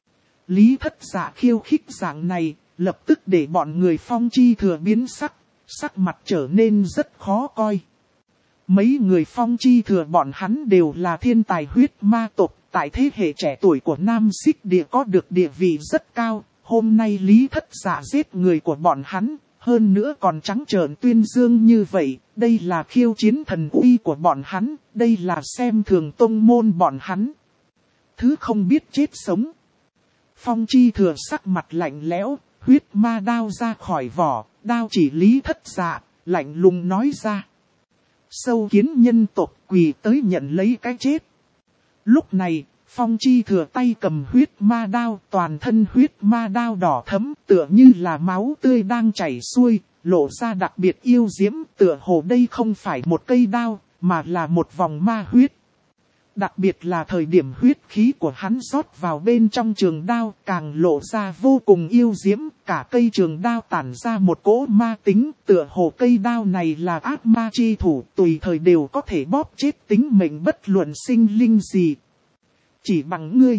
Lý Thất Dạ khiêu khích dạng này, lập tức để bọn người Phong Chi Thừa biến sắc mặt trở nên rất khó coi. Mấy người Phong Chi Thừa bọn hắn đều là thiên tài huyết ma tộc, tại thế hệ trẻ tuổi của Nam Xích Địa có được địa vị rất cao. Hôm nay Lý Thất Dạ giết người của bọn hắn, hơn nữa còn trắng trợn tuyên dương như vậy, đây là khiêu chiến thần uy của bọn hắn, đây là xem thường tông môn bọn hắn. Thứ không biết chết sống. Phong Chi Thừa sắc mặt lạnh lẽo, huyết ma đao ra khỏi vỏ, đao chỉ Lý Thất Dạ, lạnh lùng nói ra. Sâu kiến nhân tộc quỳ tới nhận lấy cái chết. Lúc này, Phong Chi Thừa tay cầm huyết ma đao, toàn thân huyết ma đao đỏ thẫm, tựa như là máu tươi đang chảy xuôi, lộ ra đặc biệt yêu diễm, tựa hồ đây không phải một cây đao, mà là một vòng ma huyết. Đặc biệt là thời điểm huyết khí của hắn rót vào bên trong trường đao, càng lộ ra vô cùng yêu diễm, cả cây trường đao tản ra một cỗ ma tính, tựa hồ cây đao này là ác ma chi thủ, tùy thời đều có thể bóp chết tính mệnh bất luận sinh linh gì. Chỉ bằng ngươi.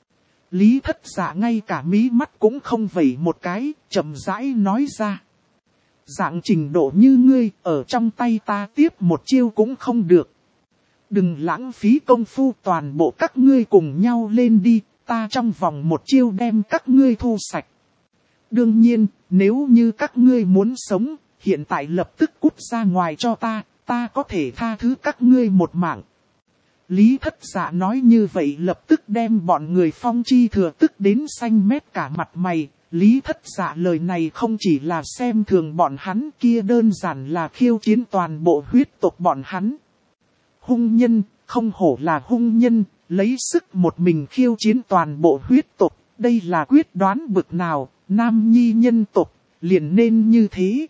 Lý Thất Dạ ngay cả mí mắt cũng không vẩy một cái, chậm rãi nói ra. Dạng trình độ như ngươi, ở trong tay ta tiếp một chiêu cũng không được. Đừng lãng phí công phu, toàn bộ các ngươi cùng nhau lên đi, ta trong vòng một chiêu đem các ngươi thu sạch. Đương nhiên, nếu như các ngươi muốn sống, hiện tại lập tức cút ra ngoài cho ta có thể tha thứ các ngươi một mạng. Lý Thất Dạ nói như vậy lập tức đem bọn người Phong Chi Thừa tức đến xanh mét cả mặt mày. Lý Thất Dạ lời này không chỉ là xem thường bọn hắn, kia đơn giản là khiêu chiến toàn bộ huyết tộc bọn hắn. Hung nhân, không hổ là hung nhân, lấy sức một mình khiêu chiến toàn bộ huyết tộc, đây là quyết đoán bực nào, nam nhi nhân tộc, liền nên như thế.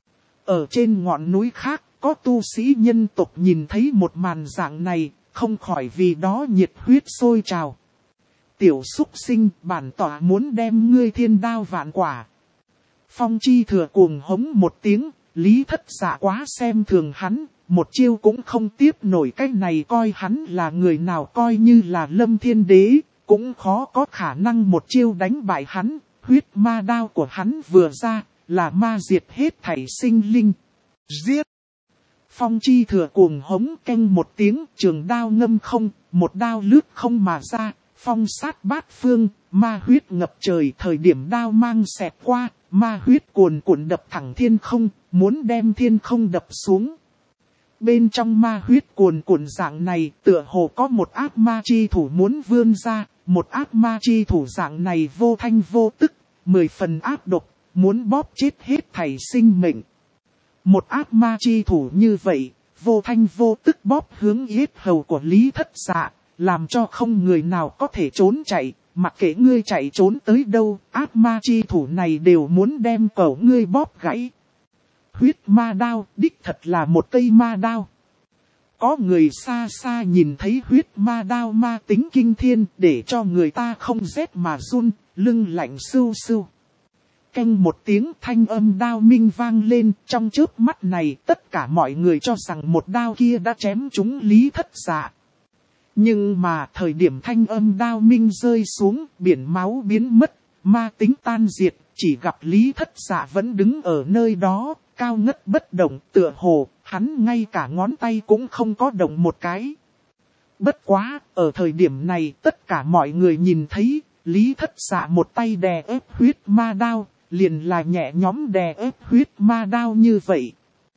Ở trên ngọn núi khác, có tu sĩ nhân tộc nhìn thấy một màn dạng này, không khỏi vì đó nhiệt huyết sôi trào. Tiểu súc sinh, bản tỏa muốn đem ngươi thiên đao vạn quả. Phong Chi Thừa cuồng hống một tiếng, Lý Thất Dạ quá xem thường hắn, một chiêu cũng không tiếp nổi, cái này coi hắn là người nào, coi như là Lâm Thiên Đế, cũng khó có khả năng một chiêu đánh bại hắn. Huyết ma đao của hắn vừa ra, là ma diệt hết thảy sinh linh. Giết! Phong Chi Thừa cuồng hống canh một tiếng, trường đao ngâm không, một đao lướt không mà ra, phong sát bát phương, ma huyết ngập trời. Thời điểm đao mang xẹt qua, ma huyết cuồn cuộn đập thẳng thiên không, muốn đem thiên không đập xuống. Bên trong ma huyết cuồn cuộn dạng này, tựa hồ có một ác ma chi thủ muốn vươn ra, một ác ma chi thủ dạng này vô thanh vô tức, 10 phần ác độc, muốn bóp chết hết thảy sinh mệnh. Một ác ma chi thủ như vậy, vô thanh vô tức bóp hướng yết hầu của Lý Thất Dạ, làm cho không người nào có thể trốn chạy, mặc kệ ngươi chạy trốn tới đâu, ác ma chi thủ này đều muốn đem cổ ngươi bóp gãy. Huyết ma đao, đích thật là một cây ma đao. Có người xa xa nhìn thấy huyết ma đao ma tính kinh thiên, để cho người ta không rét mà run, lưng lạnh sưu sưu. Canh một tiếng thanh âm đao minh vang lên, trong chớp mắt này tất cả mọi người cho rằng một đao kia đã chém trúng Lý Thất Dạ. Nhưng mà thời điểm thanh âm đao minh rơi xuống, biển máu biến mất, ma tính tan diệt, chỉ gặp Lý Thất Dạ vẫn đứng ở nơi đó, cao ngất bất động, tựa hồ, hắn ngay cả ngón tay cũng không có động một cái. Bất quá, ở thời điểm này tất cả mọi người nhìn thấy, Lý Thất Dạ một tay đè ép huyết ma đao, liền là nhẹ nhõm đè ép huyết ma đao như vậy.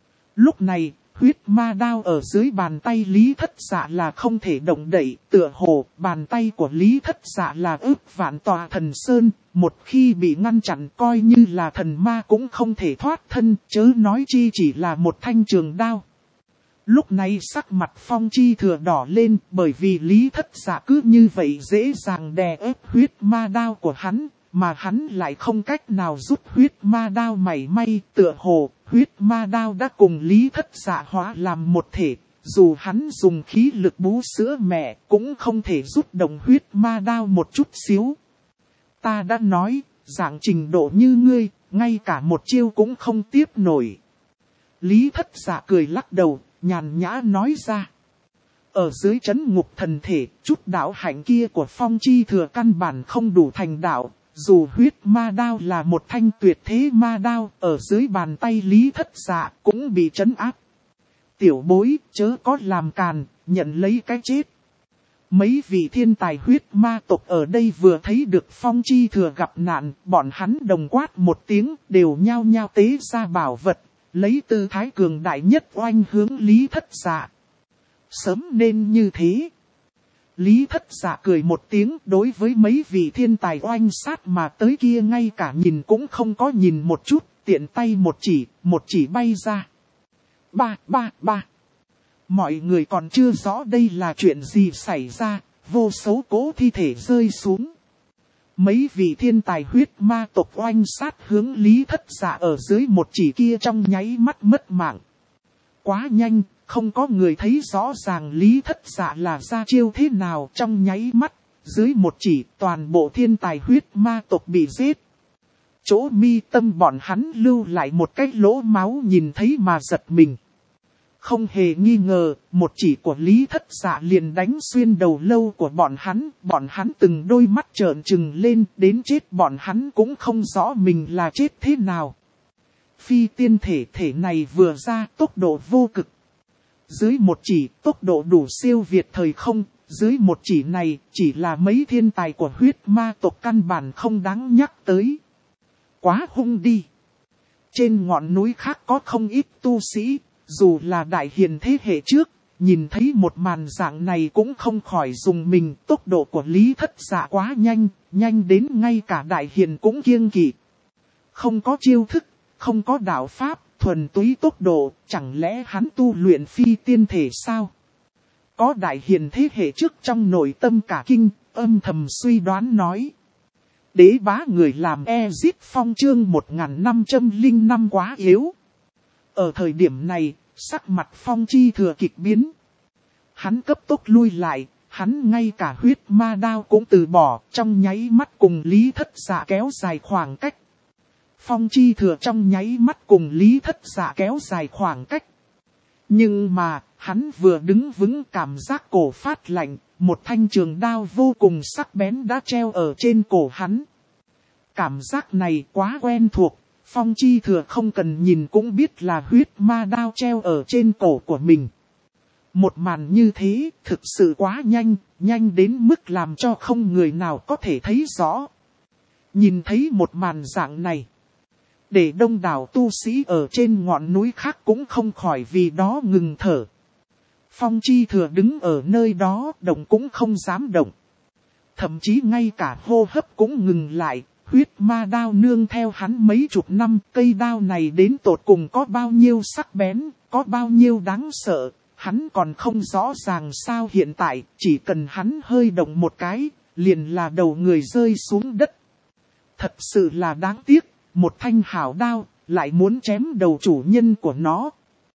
Lúc này, huyết ma đao ở dưới bàn tay Lý Thất Dạ là không thể động đậy, tựa hồ, bàn tay của Lý Thất Dạ là ức vạn tòa thần sơn, một khi bị ngăn chặn coi như là thần ma cũng không thể thoát thân, chớ nói chi chỉ là một thanh trường đao. Lúc này sắc mặt Phong Chi Thừa đỏ lên, bởi vì Lý Thất Dạ cứ như vậy dễ dàng đè ép huyết ma đao của hắn, mà hắn lại không cách nào rút huyết ma đao mảy may. Tựa hồ, huyết ma đao đã cùng Lý Thất Dạ hóa làm một thể, dù hắn dùng khí lực bú sữa mẹ cũng không thể rút động huyết ma đao một chút xíu. Ta đã nói, dạng trình độ như ngươi, ngay cả một chiêu cũng không tiếp nổi. Lý Thất Dạ cười lắc đầu, nhàn nhã nói ra. Ở dưới trấn ngục thần thể, chút đạo hạnh kia của Phong Chi Thừa căn bản không đủ thành đạo. Dù huyết ma đao là một thanh tuyệt thế ma đao, ở dưới bàn tay Lý Thất Dạ cũng bị trấn áp. Tiểu bối, chớ có làm càn, nhận lấy cái chết. Mấy vị thiên tài huyết ma tộc ở đây vừa thấy được Phong Chi Thừa gặp nạn, bọn hắn đồng quát một tiếng, đều nhao nhao tế ra bảo vật, lấy tư thái cường đại nhất oanh hướng Lý Thất Dạ. Sớm nên như thế. Lý Thất Dạ cười một tiếng, đối với mấy vị thiên tài oanh sát mà tới kia ngay cả nhìn cũng không có nhìn một chút, tiện tay một chỉ bay ra. Ba. Mọi người còn chưa rõ đây là chuyện gì xảy ra, vô số cỗ thi thể rơi xuống. Mấy vị thiên tài huyết ma tộc oanh sát hướng Lý Thất Dạ ở dưới một chỉ kia trong nháy mắt mất mạng. Quá nhanh, không có người thấy rõ ràng Lý Thất Dạ là ra chiêu thế nào trong nháy mắt. Dưới một chỉ toàn bộ thiên tài huyết ma tộc bị giết. Chỗ mi tâm bọn hắn lưu lại một cái lỗ máu nhìn thấy mà giật mình. Không hề nghi ngờ, một chỉ của Lý Thất Dạ liền đánh xuyên đầu lâu của bọn hắn từng đôi mắt trợn trừng lên, đến chết bọn hắn cũng không rõ mình là chết thế nào. Phi tiên thể này vừa ra tốc độ vô cực. Dưới một chỉ tốc độ đủ siêu việt thời không, dưới một chỉ này chỉ là mấy thiên tài của huyết ma tộc căn bản không đáng nhắc tới. Quá hung đi. Trên ngọn núi khác có không ít tu sĩ. Dù là đại hiền thế hệ trước, nhìn thấy một màn dạng này cũng không khỏi dùng mình. Tốc độ của Lý Thất Dạ quá nhanh, nhanh đến ngay cả đại hiền cũng kiêng kỵ. Không có chiêu thức, không có đạo pháp, thuần túy tốc độ, chẳng lẽ hắn tu luyện phi tiên thể sao? Có đại hiền thế hệ trước trong nội tâm cả kinh, âm thầm suy đoán nói. Đế bá người làm Ezit Phong chương 1505 quá yếu. Ở thời điểm này, sắc mặt Phong Chi Thừa kịch biến. Hắn cấp tốc lui lại, hắn ngay cả huyết ma đao cũng từ bỏ, trong nháy mắt cùng Lý Thất Dạ kéo dài khoảng cách. Phong Chi Thừa trong nháy mắt cùng Lý Thất Dạ kéo dài khoảng cách. Nhưng mà, hắn vừa đứng vững cảm giác cổ phát lạnh, một thanh trường đao vô cùng sắc bén đã treo ở trên cổ hắn. Cảm giác này quá quen thuộc. Phong Chi Thừa không cần nhìn cũng biết là huyết ma đao treo ở trên cổ của mình. Một màn như thế thực sự quá nhanh, nhanh đến mức làm cho không người nào có thể thấy rõ. Nhìn thấy một màn dạng này, để đông đảo tu sĩ ở trên ngọn núi khác cũng không khỏi vì đó ngừng thở. Phong Chi Thừa đứng ở nơi đó, động cũng không dám động. Thậm chí ngay cả hô hấp cũng ngừng lại. Huyết ma đao nương theo hắn mấy chục năm, cây đao này đến tột cùng có bao nhiêu sắc bén, có bao nhiêu đáng sợ, hắn còn không rõ ràng sao hiện tại, chỉ cần hắn hơi động một cái, liền là đầu người rơi xuống đất. Thật sự là đáng tiếc, một thanh hảo đao, lại muốn chém đầu chủ nhân của nó.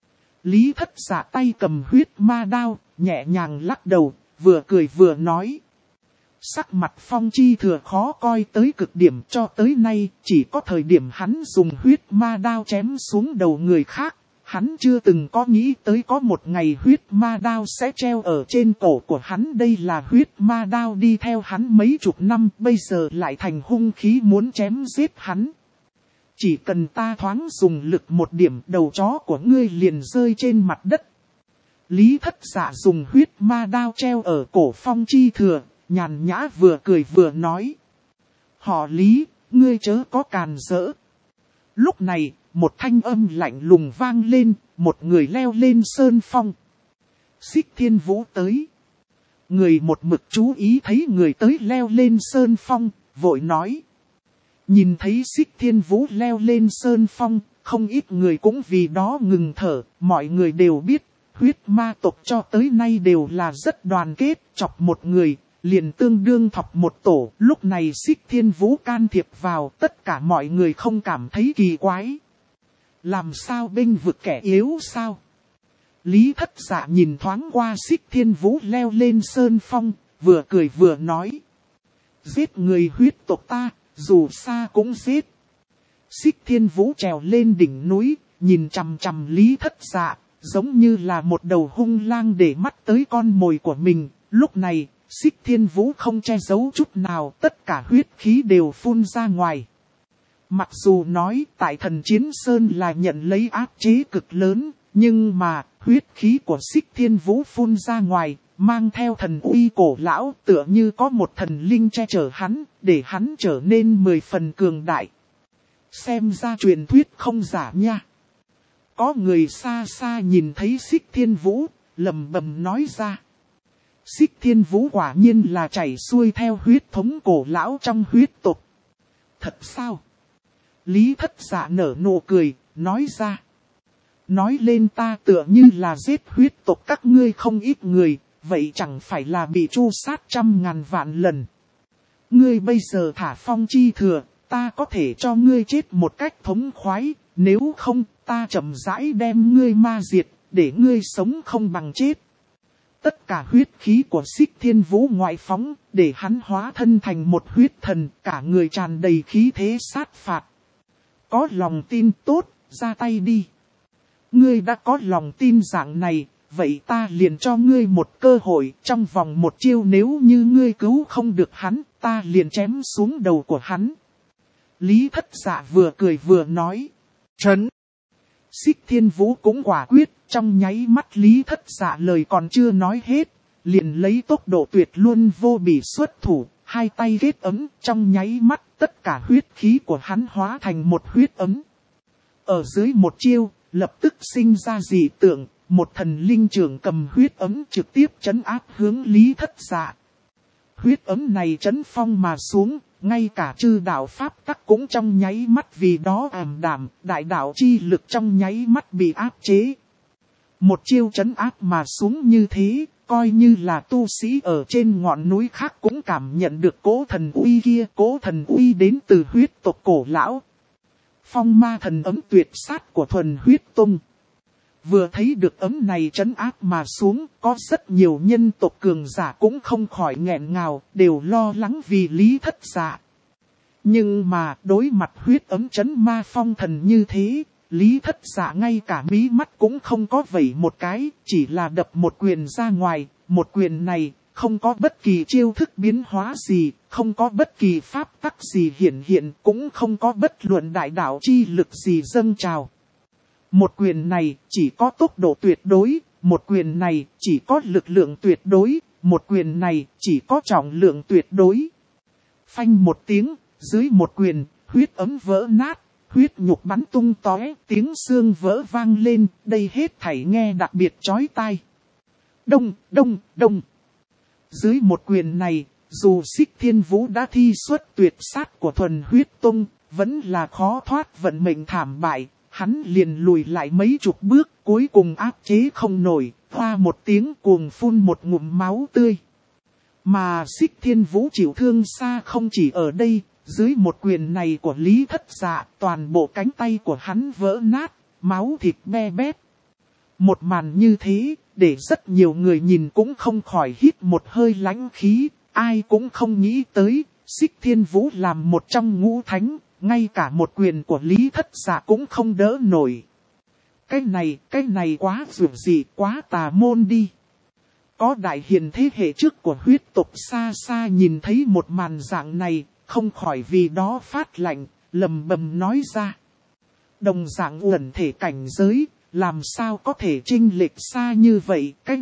Lý Thất Dạ tay cầm huyết ma đao, nhẹ nhàng lắc đầu, vừa cười vừa nói. Sắc mặt Phong Chi Thừa khó coi tới cực điểm, cho tới nay, chỉ có thời điểm hắn dùng huyết ma đao chém xuống đầu người khác. Hắn chưa từng có nghĩ tới có một ngày huyết ma đao sẽ treo ở trên cổ của hắn. Đây là huyết ma đao đi theo hắn mấy chục năm, bây giờ lại thành hung khí muốn chém giết hắn. Chỉ cần ta thoáng dùng lực một điểm, đầu chó của ngươi liền rơi trên mặt đất. Lý Thất Dạ dùng huyết ma đao treo ở cổ Phong Chi Thừa. Nhàn nhã vừa cười vừa nói. Họ Lý, ngươi chớ có càn rỡ. Lúc này, một thanh âm lạnh lùng vang lên, một người leo lên sơn phong. Xích Thiên Vũ tới. Người một mực chú ý thấy người tới leo lên sơn phong, vội nói. Nhìn thấy Xích Thiên Vũ leo lên sơn phong, không ít người cũng vì đó ngừng thở, mọi người đều biết. huyết ma tộc cho tới nay đều là rất đoàn kết, chọc một người, liền tương đương thọc một tổ. Lúc này Xích Thiên Vũ can thiệp vào, tất cả mọi người không cảm thấy kỳ quái. Làm sao bênh vực kẻ yếu sao? Lý Thất Dạ nhìn thoáng qua Xích Thiên Vũ leo lên sơn phong, vừa cười vừa nói. Giết người huyết tộc ta, dù xa cũng giết. Xích Thiên Vũ trèo lên đỉnh núi, nhìn chằm chằm Lý Thất Dạ, giống như là một đầu hung lang để mắt tới con mồi của mình. Lúc này, Xích Thiên Vũ không che giấu chút nào, tất cả huyết khí đều phun ra ngoài. Mặc dù nói tại Thần Chiến Sơn là nhận lấy áp chế cực lớn, nhưng mà huyết khí của Xích Thiên Vũ phun ra ngoài, mang theo thần uy cổ lão, tựa như có một thần linh che chở hắn, để hắn trở nên 10 phần cường đại. Xem ra truyền thuyết không giả nha. Có người xa xa nhìn thấy Xích Thiên Vũ, lẩm bẩm nói ra. Xích Thiên Vũ quả nhiên là chảy xuôi theo huyết thống cổ lão trong huyết tộc. Thật sao? Lý Thất Dạ nở nụ cười, nói ra. Nói lên ta tựa như là giết huyết tộc các ngươi không ít người, vậy chẳng phải là bị tru sát 100.000 vạn lần. Ngươi bây giờ thả phong chi thừa, ta có thể cho ngươi chết một cách thống khoái, nếu không ta chậm rãi đem ngươi ma diệt, để ngươi sống không bằng chết. Tất cả huyết khí của Xích Thiên Vũ ngoại phóng, để hắn hóa thân thành một huyết thần, cả người tràn đầy khí thế sát phạt. Có lòng tin tốt, ra tay đi. Ngươi đã có lòng tin dạng này, vậy ta liền cho ngươi một cơ hội, trong vòng một chiêu nếu như ngươi cứu không được hắn, ta liền chém xuống đầu của hắn. Lý Thất Dạ vừa cười vừa nói. Trấn. Xích Thiên Vũ cũng quả quyết, trong nháy mắt Lý Thất Dạ lời còn chưa nói hết, liền lấy tốc độ tuyệt luân vô bỉ xuất thủ, hai tay kết ấm, trong nháy mắt tất cả huyết khí của hắn hóa thành một huyết ấm. Ở dưới một chiêu, lập tức sinh ra dị tượng, một thần linh trưởng cầm huyết ấm trực tiếp trấn áp hướng Lý Thất Dạ. Huyết ấm này trấn phong mà xuống, ngay cả chư đạo pháp tắc cũng trong nháy mắt vì đó ảm đạm, đại đạo chi lực trong nháy mắt bị áp chế. Một chiêu trấn áp mà xuống như thế, coi như là tu sĩ ở trên ngọn núi khác cũng cảm nhận được cỗ thần uy kia, cỗ thần uy đến từ huyết tộc cổ lão. Phong ma thần ấm tuyệt sát của thuần huyết tông. Vừa thấy được ấm này trấn áp mà xuống, có rất nhiều nhân tộc cường giả cũng không khỏi nghẹn ngào, đều lo lắng vì Lý Thất Dạ. Nhưng mà đối mặt huyết ấm trấn ma phong thần như thế, Lý Thất Dạ ngay cả mí mắt cũng không có vẩy một cái, chỉ là đập một quyền ra ngoài, một quyền này không có bất kỳ chiêu thức biến hóa gì, không có bất kỳ pháp tắc gì hiện, cũng không có bất luận đại đạo chi lực gì dâng trào. Một quyền này chỉ có tốc độ tuyệt đối, một quyền này chỉ có lực lượng tuyệt đối, một quyền này chỉ có trọng lượng tuyệt đối. Phanh một tiếng, dưới một quyền, huyết ấm vỡ nát, huyết nhục bắn tung tóe, tiếng xương vỡ vang lên, đây hết thảy nghe đặc biệt chói tai. Đông, đông, đông. Dưới một quyền này, dù Xích Thiên Vũ đã thi xuất tuyệt sát của thuần huyết tông, vẫn là khó thoát vận mệnh thảm bại. Hắn liền lùi lại mấy chục bước, cuối cùng áp chế không nổi, hoa một tiếng cuồng phun một ngụm máu tươi. Mà Xích Thiên Vũ chịu thương xa không chỉ ở đây, dưới một quyền này của Lý Thất Dạ, toàn bộ cánh tay của hắn vỡ nát, máu thịt be bét. Một màn như thế, để rất nhiều người nhìn cũng không khỏi hít một hơi lãnh khí, ai cũng không nghĩ tới, Xích Thiên Vũ làm một trong ngũ thánh. Ngay cả một quyền của Lý Thất Dạ cũng không đỡ nổi. Cái này quá dữ dị, quá tà môn đi. Có đại hiền thế hệ trước của huyết tộc xa xa nhìn thấy một màn dạng này, không khỏi vì đó phát lạnh, lầm bầm nói ra. Đồng dạng uẩn thể cảnh giới, làm sao có thể chênh lệch xa như vậy, cái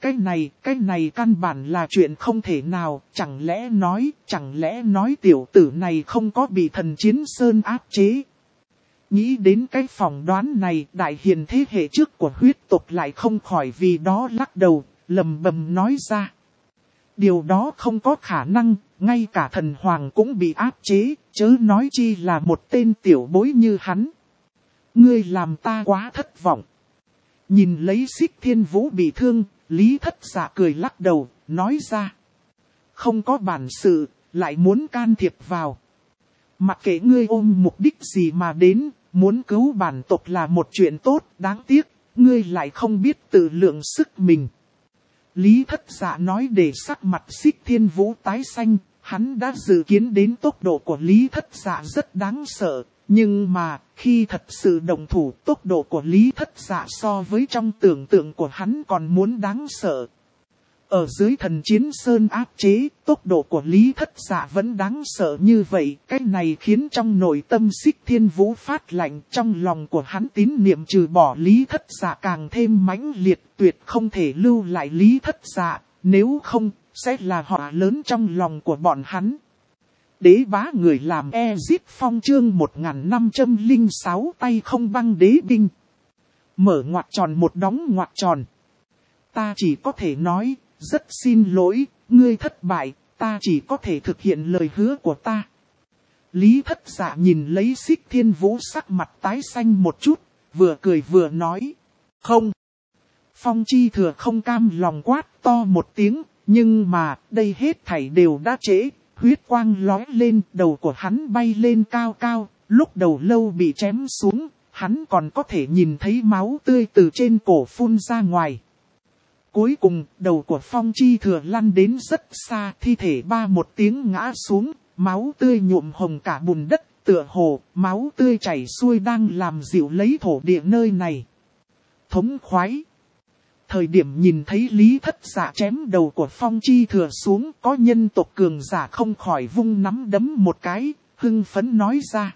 này căn bản là chuyện không thể nào, chẳng lẽ nói tiểu tử này không có bị Thần Chiến Sơn áp chế. Nghĩ đến cái phỏng đoán này, đại hiền thế hệ trước của huyết tộc lại không khỏi vì đó lắc đầu, lầm bầm nói ra. Điều đó không có khả năng, ngay cả thần hoàng cũng bị áp chế, chớ nói chi là một tên tiểu bối như hắn. Ngươi làm ta quá thất vọng. Nhìn lấy Xích Thiên Vũ bị thương, Lý Thất Dạ cười lắc đầu, nói ra. Không có bản sự, lại muốn can thiệp vào. Mặc kệ ngươi ôm mục đích gì mà đến, muốn cứu bản tộc là một chuyện tốt, đáng tiếc, ngươi lại không biết tự lượng sức mình. Lý Thất Dạ nói để sắc mặt Xích Thiên Vũ tái xanh, hắn đã dự kiến đến tốc độ của Lý Thất Dạ rất đáng sợ, nhưng mà khi thật sự động thủ, tốc độ của Lý Thất Dạ so với trong tưởng tượng của hắn còn muốn đáng sợ. Ở dưới Thần Chiến Sơn áp chế, tốc độ của Lý Thất Dạ vẫn đáng sợ như vậy. Cái này khiến trong nội tâm Xích Thiên Vũ phát lạnh, trong lòng của hắn tín niệm trừ bỏ Lý Thất Dạ càng thêm mãnh liệt, tuyệt không thể lưu lại Lý Thất Dạ, nếu không, sẽ là họa lớn trong lòng của bọn hắn. Đế bá người làm Ezip Phong chương 1506 tay không băng đế binh. Mở ngoặc tròn một đóng ngoặc tròn. Ta chỉ có thể nói, rất xin lỗi, ngươi thất bại, ta chỉ có thể thực hiện lời hứa của ta. Lý Thất Dạ nhìn lấy Xích Thiên Vũ sắc mặt tái xanh một chút, vừa cười vừa nói. Không. Phong Chi Thừa không cam lòng quát to một tiếng, nhưng mà đây hết thảy đều đã trễ. Huyết quang lóe lên, đầu của hắn bay lên cao cao, lúc đầu lâu bị chém xuống, hắn còn có thể nhìn thấy máu tươi từ trên cổ phun ra ngoài. Cuối cùng, đầu của Phong Chi Thừa lăn đến rất xa, thi thể ba một tiếng ngã xuống, máu tươi nhuộm hồng cả bùn đất, tựa hồ, máu tươi chảy xuôi đang làm dịu lấy thổ địa nơi này. Thống khoái. Thời điểm nhìn thấy Lý Thất Dạ chém đầu của Phong Chi Thừa xuống, có nhân tộc cường giả không khỏi vung nắm đấm một cái, hưng phấn nói ra.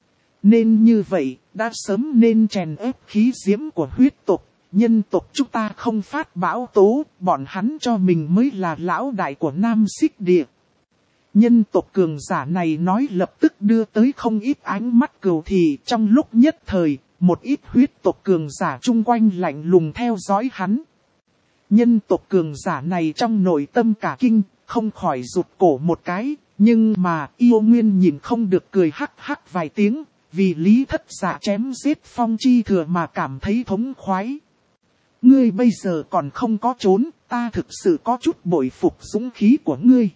Nên như vậy, đã sớm nên chèn ép khí diễm của huyết tộc, nhân tộc chúng ta không phát bão tố, bọn hắn cho mình mới là lão đại của Nam Xích Địa. Nhân tộc cường giả này nói lập tức đưa tới không ít ánh mắt cừu thị, trong lúc nhất thời. Một ít huyết tộc cường giả chung quanh lạnh lùng theo dõi hắn. Nhân tộc cường giả này trong nội tâm cả kinh, không khỏi rụt cổ một cái, nhưng mà Yêu Nguyên nhìn không được cười hắc hắc vài tiếng, vì Lý Thất Dạ chém giết Phong Chi Thừa mà cảm thấy thống khoái. Ngươi bây giờ còn không có trốn, ta thực sự có chút bội phục dũng khí của ngươi.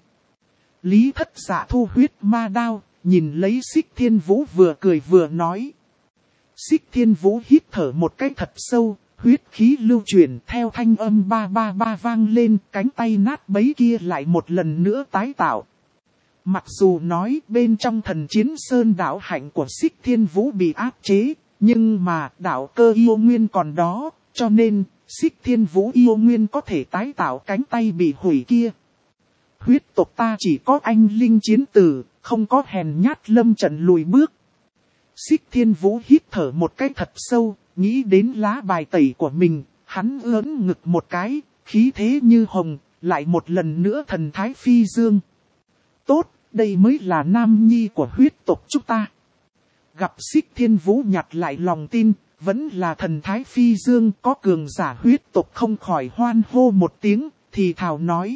Lý Thất Dạ thu huyết ma đao, nhìn lấy Xích Thiên Vũ vừa cười vừa nói. Xích Thiên Vũ hít thở một cái thật sâu, huyết khí lưu chuyển theo thanh âm ba ba ba vang lên, cánh tay nát bấy kia lại một lần nữa tái tạo. Mặc dù nói bên trong Thần Chiến Sơn đạo hạnh của Xích Thiên Vũ bị áp chế, nhưng mà đạo cơ yêu nguyên còn đó, cho nên Xích Thiên Vũ yêu nguyên có thể tái tạo cánh tay bị hủy kia. Huyết tộc ta chỉ có anh linh chiến tử, không có hèn nhát lâm trận lùi bước. Xích Thiên Vũ hít thở một cái thật sâu, nghĩ đến lá bài tẩy của mình, hắn ưỡn ngực một cái, khí thế như hồng, lại một lần nữa thần thái phi dương. Tốt, đây mới là nam nhi của huyết tộc chúng ta. Gặp Xích Thiên Vũ nhặt lại lòng tin, vẫn là thần thái phi dương, có cường giả huyết tộc không khỏi hoan hô một tiếng, thì thào nói.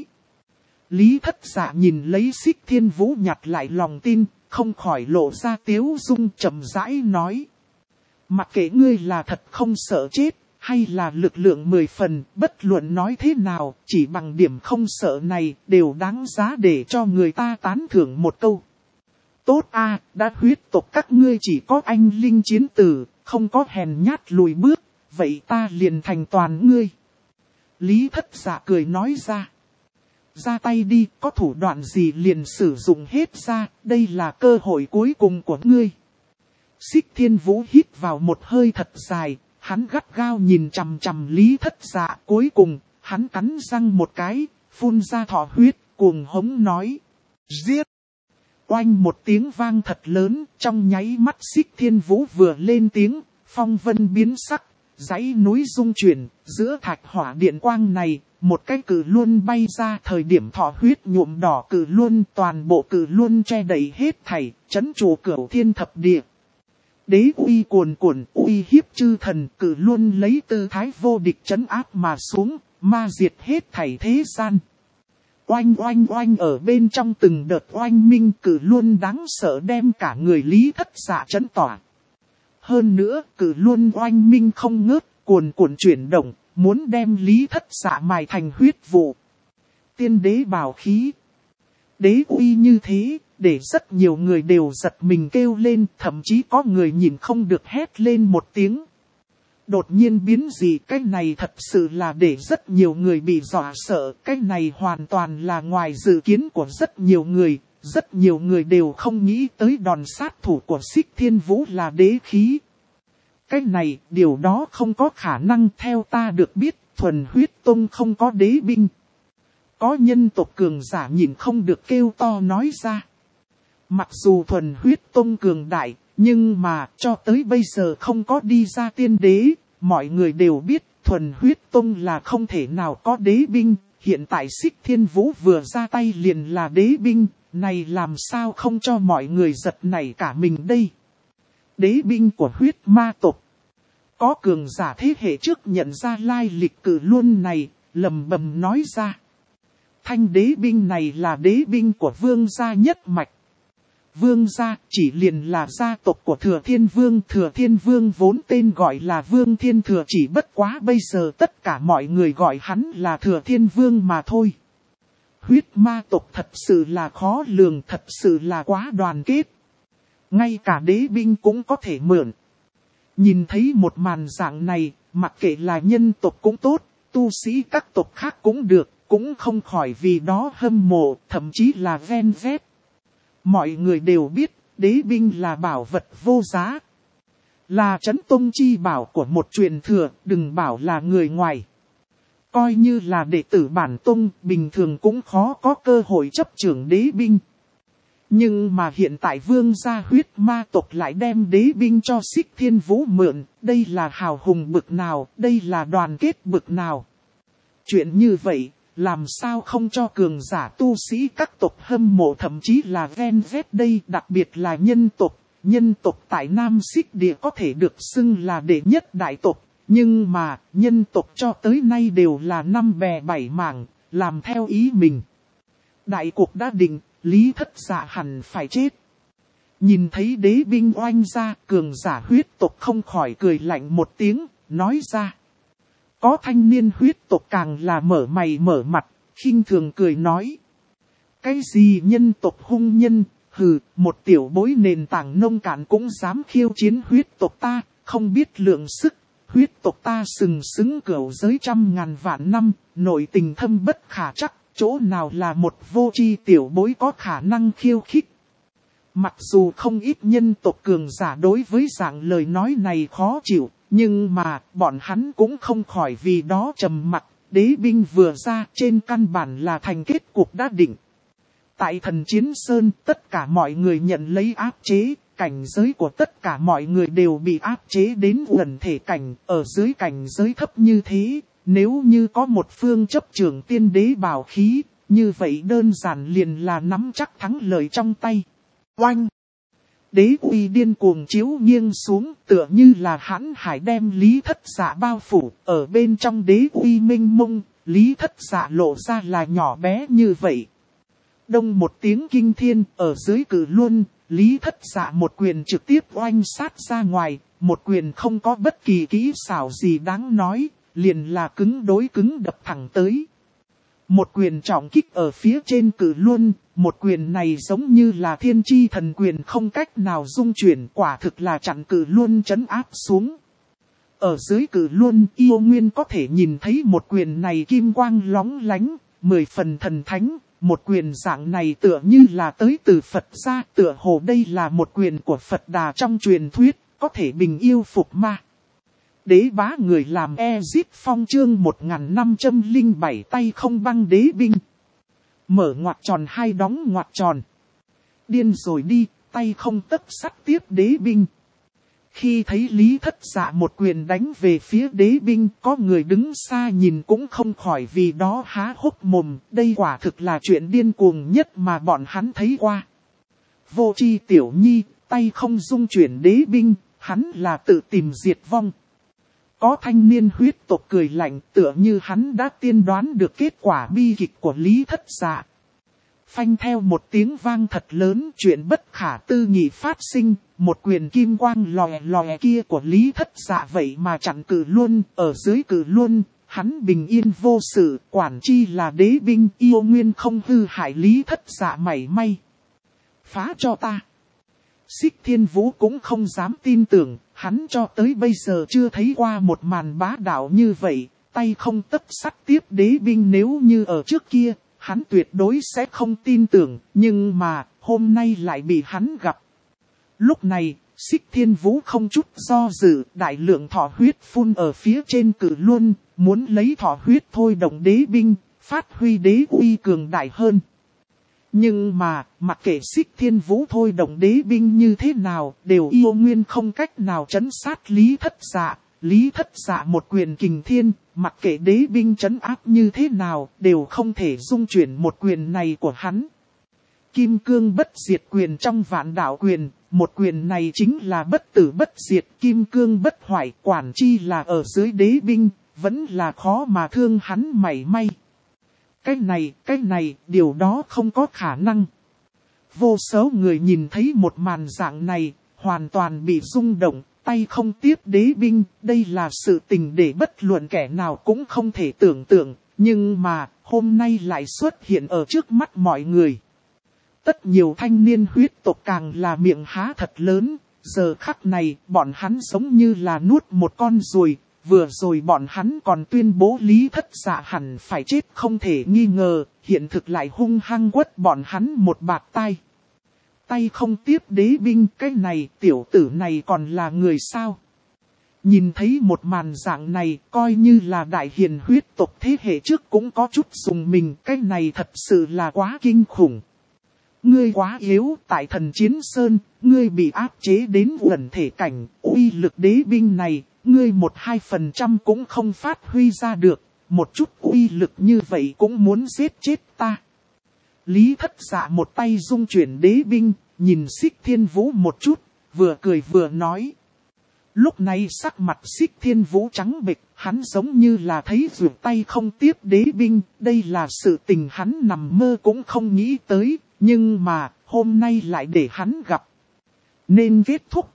Lý Thất Dạ nhìn lấy Xích Thiên Vũ nhặt lại lòng tin, không khỏi lộ ra tiếu dung chậm rãi nói. Mặc kệ ngươi là thật không sợ chết, hay là lực lượng 10 phần, bất luận nói thế nào, chỉ bằng điểm không sợ này, đều đáng giá để cho người ta tán thưởng một câu. Tốt a, đã huyết tộc các ngươi chỉ có anh linh chiến tử, không có hèn nhát lùi bước, vậy ta liền thành toàn ngươi. Lý Thất Dạ cười nói ra. Ra tay đi, có thủ đoạn gì liền sử dụng hết ra, đây là cơ hội cuối cùng của ngươi. Xích Thiên Vũ hít vào một hơi thật dài, hắn gắt gao nhìn chằm chằm Lý Thất Dạ, cuối cùng, hắn cắn răng một cái, phun ra thọ huyết, cuồng hống nói. Giết! Oanh một tiếng vang thật lớn, trong nháy mắt Xích Thiên Vũ vừa lên tiếng, phong vân biến sắc, dãy núi rung chuyển, giữa thạch hỏa điện quang này, một cái cự luân bay ra, thời điểm thọ huyết nhuộm đỏ cự luân, toàn bộ cự luân che đậy hết thảy, trấn trụ cửu thiên thập địa. Đế uy cuồn cuộn, uy hiếp chư thần, cự luân lấy tư thái vô địch trấn áp mà xuống, ma diệt hết thảy thế gian. Oanh oanh oanh, ở bên trong từng đợt oanh minh, cự luân đáng sợ đem cả người Lý Thất Dạ trấn tỏa. Hơn nữa, cự luân oanh minh không ngớt, cuồn cuộn chuyển động, muốn đem Lý Thất Dạ mài thành huyết vụ. Tiên đế bảo khí. Đế uy như thế, để rất nhiều người đều giật mình kêu lên, thậm chí có người nhìn không được hét lên một tiếng. Đột nhiên biến dị, cái này thật sự là để rất nhiều người bị dọa sợ, cái này hoàn toàn là ngoài dự kiến của rất nhiều người. Rất nhiều người đều không nghĩ tới đòn sát thủ của Xích Thiên Vũ là đế khí. Cái này, điều đó không có khả năng. Theo ta được biết, Thuần Huyết Tông không có đế binh. Có nhân tộc cường giả nhìn không được kêu to nói ra. Mặc dù Thuần Huyết Tông cường đại, nhưng mà cho tới bây giờ không có đi ra tiên đế. Mọi người đều biết Thuần Huyết Tông là không thể nào có đế binh. Hiện tại Xích Thiên Vũ vừa ra tay liền là đế binh. Này làm sao không cho mọi người giật nảy cả mình đây. Đế binh của huyết ma tộc. Có cường giả thế hệ trước nhận ra lai lịch cử luôn này, lầm bầm nói ra. Thanh đế binh này là đế binh của vương gia nhất mạch. Vương gia chỉ liền là gia tộc của Thừa Thiên Vương. Thừa Thiên Vương vốn tên gọi là Vương Thiên Thừa, chỉ bất quá bây giờ tất cả mọi người gọi hắn là Thừa Thiên Vương mà thôi. Huyết ma tộc thật sự là khó lường, thật sự là quá đoàn kết. Ngay cả đế binh cũng có thể mượn. Nhìn thấy một màn dạng này, mặc kệ là nhân tộc cũng tốt, tu sĩ các tộc khác cũng được, cũng không khỏi vì đó hâm mộ, thậm chí là ven vét. Mọi người đều biết, đế binh là bảo vật vô giá. Là trấn tông chi bảo của một truyền thừa, đừng bảo là người ngoài. Coi như là đệ tử bản tông, bình thường cũng khó có cơ hội chấp trưởng đế binh. Nhưng mà hiện tại vương gia huyết ma tộc lại đem đế binh cho Xích Thiên Vũ mượn. Đây là hào hùng bực nào, đây là đoàn kết bực nào. Chuyện như vậy, làm sao không cho cường giả tu sĩ các tộc hâm mộ thậm chí là ghen ghét đây. Đặc biệt là nhân tộc. Nhân tộc tại Nam Xích Địa có thể được xưng là đệ nhất đại tộc. Nhưng mà, nhân tộc cho tới nay đều là năm bè bảy mảng, làm theo ý mình. Đại cuộc đã định, Lý Thất Dạ hẳn phải chết. Nhìn thấy đế binh oanh ra, cường giả huyết tộc không khỏi cười lạnh một tiếng, nói ra. Có thanh niên huyết tộc càng là mở mày mở mặt, khinh thường cười nói. Cái gì nhân tộc hung nhân, hừ, một tiểu bối nền tảng nông cạn cũng dám khiêu chiến huyết tộc ta, không biết lượng sức. Huyết tộc ta sừng sững cửu giới trăm ngàn vạn năm, nội tình thâm bất khả trắc, chỗ nào là một vô tri tiểu bối có khả năng khiêu khích. Mặc dù không ít nhân tộc cường giả đối với dạng lời nói này khó chịu, nhưng mà bọn hắn cũng không khỏi vì đó trầm mặc. Đế binh vừa ra trên căn bản là thành kết cục đã định. Tại Thần Chiến Sơn tất cả mọi người nhận lấy áp chế. Cảnh giới của tất cả mọi người đều bị áp chế đến uẩn thể cảnh, ở dưới cảnh giới thấp như thế, nếu như có một phương chấp trưởng tiên đế bảo khí, như vậy đơn giản liền là nắm chắc thắng lợi trong tay. Oanh! Đế uy điên cuồng chiếu nghiêng xuống, tựa như là hãn hải đem Lý Thất Dạ bao phủ, ở bên trong đế uy mênh mông, Lý Thất Dạ lộ ra là nhỏ bé như vậy. Đông một tiếng kinh thiên, ở dưới cử luân. Lý Thất Dạ một quyền trực tiếp oanh sát ra ngoài, một quyền không có bất kỳ kỹ xảo gì đáng nói, liền là cứng đối cứng đập thẳng tới. Một quyền trọng kích ở phía trên cử luân, một quyền này giống như là thiên chi thần quyền không cách nào dung chuyển, quả thực là chặn cử luân trấn áp xuống. Ở dưới cử luân, yêu nguyên có thể nhìn thấy một quyền này kim quang lóng lánh, 10 phần thần thánh. Một quyền dạng này tựa như là tới từ Phật gia, tựa hồ đây là một quyền của Phật Đà trong truyền thuyết, có thể bình yêu phục ma. Đế bá người làm Ezip Phong chương 1507 tay không băng đế binh. Mở ngoặc tròn hai đóng ngoặc tròn. Điên rồi đi, tay không tấc sắt tiếp đế binh. Khi thấy Lý Thất Dạ một quyền đánh về phía đế binh, có người đứng xa nhìn cũng không khỏi vì đó há hốc mồm, đây quả thực là chuyện điên cuồng nhất mà bọn hắn thấy qua. Vô tri tiểu nhi, tay không dung chuyển đế binh, hắn là tự tìm diệt vong. Có thanh niên huyết tộc cười lạnh, tựa như hắn đã tiên đoán được kết quả bi kịch của Lý Thất Dạ. Phanh theo một tiếng vang thật lớn, chuyện bất khả tư nghị phát sinh, một quyền kim quang lòe lòe kia của Lý Thất Dạ vậy mà chặn Cử Luân, ở dưới Cử Luân, hắn bình yên vô sự, quản chi là đế binh, yêu nguyên không hư hại Lý Thất Dạ mảy may. Phá cho ta. Xích Thiên Vũ cũng không dám tin tưởng, hắn cho tới bây giờ chưa thấy qua một màn bá đạo như vậy, tay không tấc sắt tiếp đế binh. Nếu như ở trước kia, hắn tuyệt đối sẽ không tin tưởng, nhưng mà hôm nay lại bị hắn gặp. Lúc này, Xích Thiên Vũ không chút do dự, đại lượng thọ huyết phun ở phía trên Cử Luân, muốn lấy thọ huyết thôi động đế binh, phát huy đế uy cường đại hơn. Nhưng mà, mặc kệ Xích Thiên Vũ thôi động đế binh như thế nào, đều yêu nguyên không cách nào trấn sát Lý Thất Dạ. Lý Thất Dạ một quyền kình thiên, mặc kệ đế binh trấn áp như thế nào, đều không thể dung chuyển một quyền này của hắn. Kim cương bất diệt quyền trong vạn đạo quyền, một quyền này chính là bất tử bất diệt, kim cương bất hoại, quản chi là ở dưới đế binh, vẫn là khó mà thương hắn mảy may. Cái này, điều đó không có khả năng. Vô số người nhìn thấy một màn dạng này, hoàn toàn bị rung động, tay không tiếp đế binh, đây là sự tình để bất luận kẻ nào cũng không thể tưởng tượng, nhưng mà, hôm nay lại xuất hiện ở trước mắt mọi người. Tất nhiều thanh niên huyết tộc càng là miệng há thật lớn, giờ khắc này, bọn hắn giống như là nuốt một con ruồi. Vừa rồi bọn hắn còn tuyên bố Lý Thất Dạ hẳn phải chết không thể nghi ngờ, hiện thực lại hung hăng quất bọn hắn một bạt tai. Tay không tiếp đế binh, cái này tiểu tử này còn là người sao? Nhìn thấy một màn dạng này, coi như là đại hiền huyết tộc thế hệ trước cũng có chút dùng mình, cái này thật sự là quá kinh khủng. Ngươi quá yếu, tại Thần Chiến Sơn, ngươi bị áp chế đến uẩn thể cảnh, uy lực đế binh này, ngươi 1-2% cũng không phát huy ra được, một chút uy lực như vậy cũng muốn giết chết ta. Lý Thất Dạ một tay dung chuyển đế binh, nhìn Xích Thiên Vũ một chút, vừa cười vừa nói. Lúc này sắc mặt Xích Thiên Vũ trắng bệch, hắn giống như là thấy ruột tay không tiếp đế binh, đây là sự tình hắn nằm mơ cũng không nghĩ tới, nhưng mà hôm nay lại để hắn gặp. Nên kết thúc.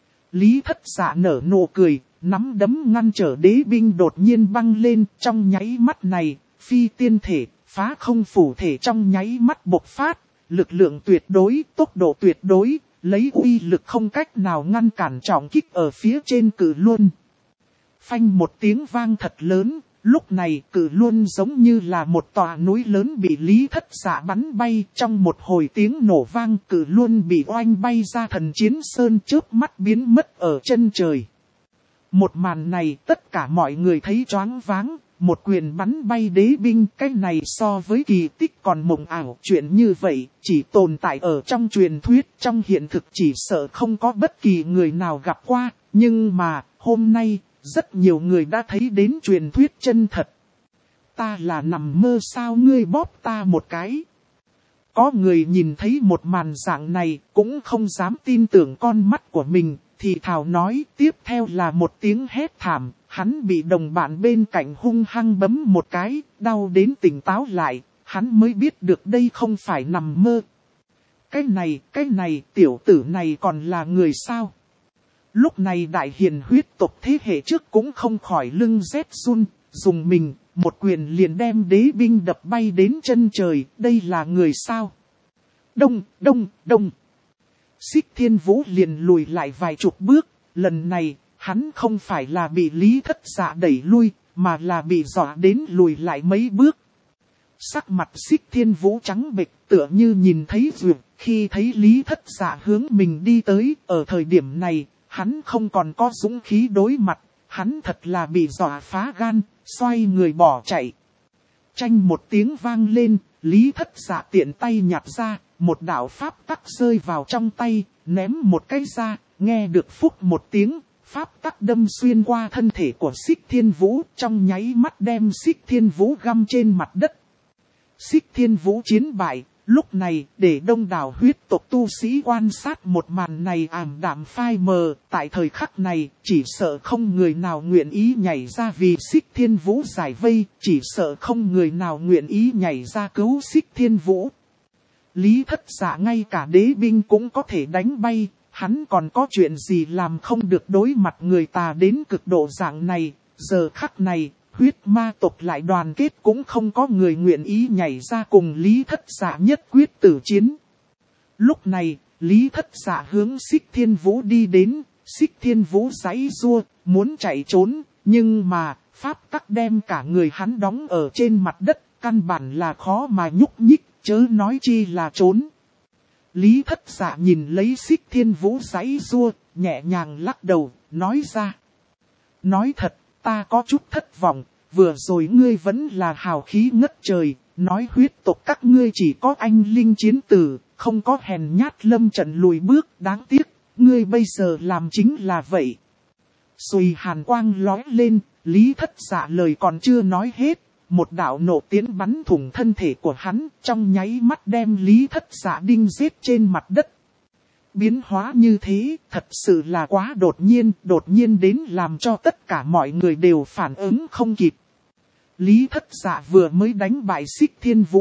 Lý Thất Dạ nở nụ cười, nắm đấm ngăn trở đế binh đột nhiên băng lên, trong nháy mắt này, phi tiên thể, phá không phủ thể trong nháy mắt bộc phát, lực lượng tuyệt đối, tốc độ tuyệt đối, lấy uy lực không cách nào ngăn cản trọng kích ở phía trên Cử Luân. Phanh một tiếng vang thật lớn, lúc này Cử Luân giống như là một tòa núi lớn bị Lý Thất Dạ bắn bay, trong một hồi tiếng nổ vang Cử Luân bị oanh bay ra Thần Chiến Sơn, chớp mắt biến mất ở chân trời. Một màn này tất cả mọi người thấy choáng váng, một quyền bắn bay đế binh, cái này so với kỳ tích còn mộng ảo, chuyện như vậy chỉ tồn tại ở trong truyền thuyết, trong hiện thực chỉ sợ không có bất kỳ người nào gặp qua, nhưng mà hôm nay rất nhiều người đã thấy đến truyền thuyết chân thật. Ta là nằm mơ sao, ngươi bóp ta một cái. Có người nhìn thấy một màn dạng này cũng không dám tin tưởng con mắt của mình, thì thào nói, tiếp theo là một tiếng hét thảm, hắn bị đồng bạn bên cạnh hung hăng bấm một cái, đau đến tỉnh táo lại, hắn mới biết được đây không phải nằm mơ. Cái này, tiểu tử này còn là người sao? Lúc này đại hiền huyết tộc thế hệ trước cũng không khỏi lưng rét run, dùng mình, một quyền liền đem đế binh đập bay đến chân trời, đây là người sao? Đông, đông, đông. Xích Thiên Vũ liền lùi lại vài chục bước, lần này, hắn không phải là bị Lý Thất Dạ đẩy lui, mà là bị dọa đến lùi lại mấy bước. Sắc mặt Xích Thiên Vũ trắng bệch, tựa như nhìn thấy ruột, khi thấy Lý Thất Dạ hướng mình đi tới, ở thời điểm này, hắn không còn có dũng khí đối mặt, hắn thật là bị dọa phá gan, xoay người bỏ chạy. Chanh một tiếng vang lên, Lý Thất Dạ tiện tay nhặt ra, một đạo pháp tắc rơi vào trong tay, ném một cái ra, nghe được phúc một tiếng, pháp tắc đâm xuyên qua thân thể của Xích Thiên Vũ, trong nháy mắt đem Xích Thiên Vũ găm trên mặt đất. Xích Thiên Vũ chiến bại, lúc này để đông đảo huyết tộc tu sĩ quan sát một màn này ảm đạm phai mờ, tại thời khắc này chỉ sợ không người nào nguyện ý nhảy ra vì Xích Thiên Vũ giải vây, chỉ sợ không người nào nguyện ý nhảy ra cứu Xích Thiên Vũ. Lý Thất Dạ ngay cả đế binh cũng có thể đánh bay, hắn còn có chuyện gì làm không được đối mặt người tà đến cực độ dạng này. Giờ khắc này, huyết ma tộc lại đoàn kết cũng không có người nguyện ý nhảy ra cùng Lý Thất Dạ nhất quyết tử chiến. Lúc này, Lý Thất Dạ hướng Xích Thiên Vũ đi đến, Xích Thiên Vũ giãy giụa, muốn chạy trốn, nhưng mà, pháp tắc đem cả người hắn đóng ở trên mặt đất, căn bản là khó mà nhúc nhích, chớ nói chi là trốn. Lý Thất Dạ nhìn lấy Xích Thiên Vũ giãy giụa, nhẹ nhàng lắc đầu, nói ra. Nói thật, ta có chút thất vọng, vừa rồi ngươi vẫn là hào khí ngất trời, nói huyết tộc các ngươi chỉ có anh linh chiến tử, không có hèn nhát lâm trận lùi bước, đáng tiếc, ngươi bây giờ làm chính là vậy. Xùy hàn quang lói lên, Lý Thất Dạ lời còn chưa nói hết, một đạo nộ tiến bắn thủng thân thể của hắn, trong nháy mắt đem Lý Thất Dạ đinh giết trên mặt đất. Biến hóa như thế, thật sự là quá đột nhiên đến làm cho tất cả mọi người đều phản ứng không kịp. Lý Thất Dạ vừa mới đánh bại Xích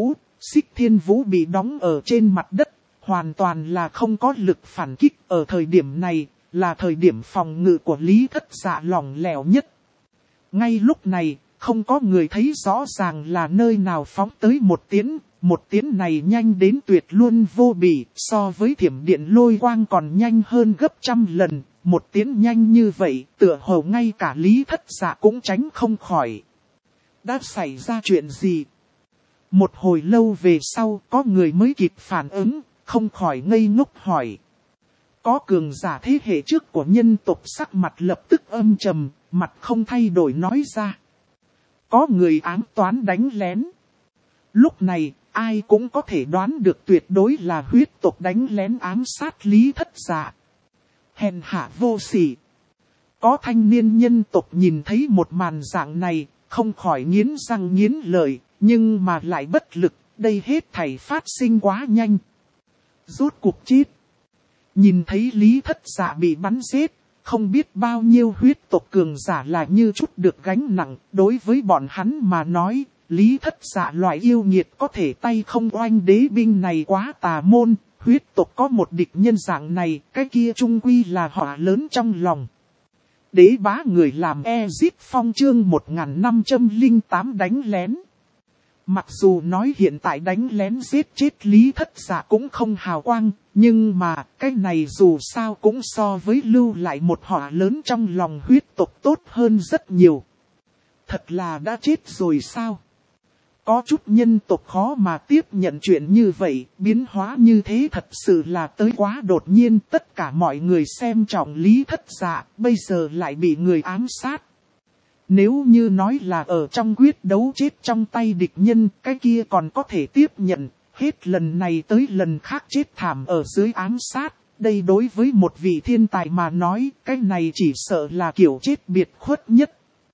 Thiên Vũ bị đóng ở trên mặt đất, hoàn toàn là không có lực phản kích. Ở thời điểm này, là thời điểm phòng ngự của Lý Thất Dạ lỏng lẻo nhất. Ngay lúc này, không có người thấy rõ ràng là nơi nào phóng tới một tiến này nhanh đến tuyệt luôn vô bỉ, so với thiểm điện lôi quang còn nhanh hơn gấp trăm lần, một tiến nhanh như vậy, tựa hồ ngay cả Lý Thất Dạ cũng tránh không khỏi. Đã xảy ra chuyện gì? Một hồi lâu về sau, có người mới kịp phản ứng, không khỏi ngây ngốc hỏi. Có cường giả thế hệ trước của nhân tộc sắc mặt lập tức âm trầm, mặt không thay đổi nói ra. Có người ám toán đánh lén. Lúc này, ai cũng có thể đoán được tuyệt đối là huyết tộc đánh lén ám sát Lý Thất Dạ. Hèn hạ vô sỉ. Có thanh niên nhân tộc nhìn thấy một màn dạng này, không khỏi nghiến răng nghiến lợi, nhưng mà lại bất lực, đây hết thảy phát sinh quá nhanh. Rốt cuộc chết. Nhìn thấy Lý Thất Dạ bị bắn giết, không biết bao nhiêu huyết tộc cường giả là như chút được gánh nặng, đối với bọn hắn mà nói, Lý Thất Dạ loại yêu nghiệt có thể tay không oanh đế binh này quá tà môn, huyết tộc có một địch nhân dạng này, cái kia chung quy là họa lớn trong lòng. Đế bá người làm Ezip Phong chương 1508 đánh lén. Mặc dù nói hiện tại đánh lén giết chết Lý Thất Dạ cũng không hào quang, nhưng mà cái này dù sao cũng so với lưu lại một họa lớn trong lòng huyết tộc tốt hơn rất nhiều. Thật là đã chết rồi sao? Có chút nhân tộc khó mà tiếp nhận chuyện như vậy, biến hóa như thế thật sự là tới quá đột nhiên. Tất cả mọi người xem trọng Lý Thất Dạ, bây giờ lại bị người ám sát. Nếu như nói là ở trong quyết đấu chết trong tay địch nhân, cái kia còn có thể tiếp nhận, hết lần này tới lần khác chết thảm ở dưới ám sát. Đây đối với một vị thiên tài mà nói, cái này chỉ sợ là kiểu chết biệt khuất nhất.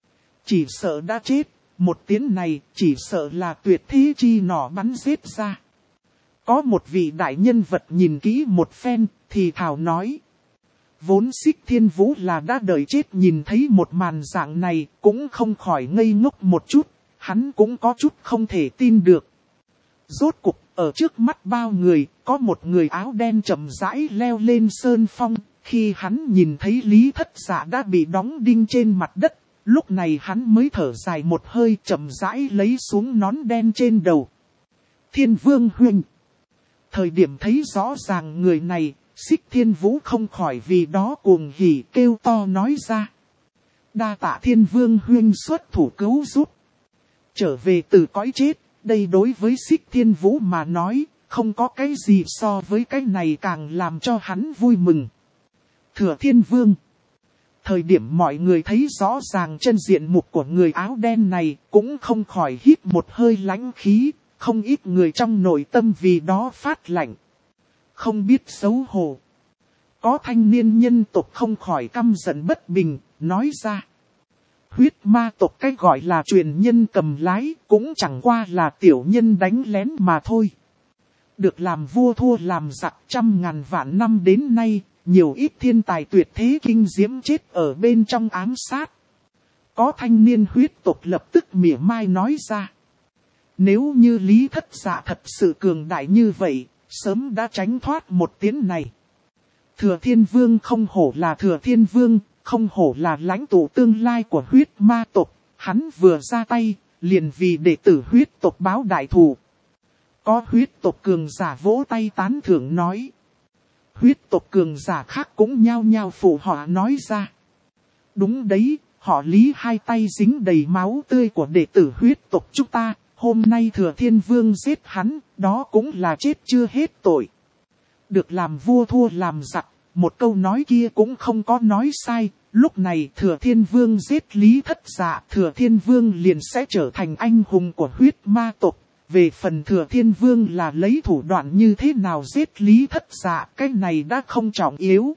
Chỉ sợ đã chết. Một tiếng này chỉ sợ là tuyệt thế chi nỏ bắn giết ra. Có một vị đại nhân vật nhìn kỹ một phen thì thảo nói. Vốn Xích Thiên Vũ là đã đợi chết nhìn thấy một màn dạng này cũng không khỏi ngây ngốc một chút. Hắn cũng có chút không thể tin được. Rốt cục ở trước mắt bao người có một người áo đen chậm rãi leo lên sơn phong. Khi hắn nhìn thấy Lý Thất Dạ đã bị đóng đinh trên mặt đất. Lúc này hắn mới thở dài một hơi chậm rãi lấy xuống nón đen trên đầu. Thiên Vương huynh. Thời điểm thấy rõ ràng người này, Xích Thiên Vũ không khỏi vì đó cuồng hỉ kêu to nói ra. Đa tạ Thiên Vương huynh xuất thủ cứu giúp. Trở về từ cõi chết, đây đối với Xích Thiên Vũ mà nói, không có cái gì so với cái này càng làm cho hắn vui mừng. Thừa Thiên Vương. Thời điểm mọi người thấy rõ ràng chân diện mục của người áo đen này cũng không khỏi hít một hơi lãnh khí, không ít người trong nội tâm vì đó phát lạnh. Không biết xấu hổ. Có thanh niên nhân tộc không khỏi căm giận bất bình, nói ra. Huyết ma tộc cái gọi là truyền nhân cầm lái cũng chẳng qua là tiểu nhân đánh lén mà thôi. Được làm vua thua làm giặc trăm ngàn vạn năm đến nay. Nhiều ít thiên tài tuyệt thế kinh diễm chết ở bên trong ám sát. Có thanh niên huyết tộc lập tức mỉa mai nói ra. Nếu như Lý Thất Dạ thật sự cường đại như vậy, sớm đã tránh thoát một tiến này. Thừa Thiên Vương không hổ là Thừa Thiên Vương, không hổ là lãnh tụ tương lai của huyết ma tộc. Hắn vừa ra tay, liền vì đệ tử huyết tộc báo đại thù. Có huyết tộc cường giả vỗ tay tán thưởng nói. Huyết tộc cường giả khác cũng nhao nhao phụ họa nói ra. Đúng đấy, họ Lý hai tay dính đầy máu tươi của đệ tử huyết tộc chúng ta. Hôm nay Thừa Thiên Vương giết hắn, đó cũng là chết chưa hết tội. Được làm vua thua làm giặc, một câu nói kia cũng không có nói sai. Lúc này Thừa Thiên Vương giết Lý Thất Dạ, Thừa Thiên Vương liền sẽ trở thành anh hùng của huyết ma tộc. Về phần Thừa Thiên Vương là lấy thủ đoạn như thế nào giết Lý Thất Dạ, cái này đã không trọng yếu.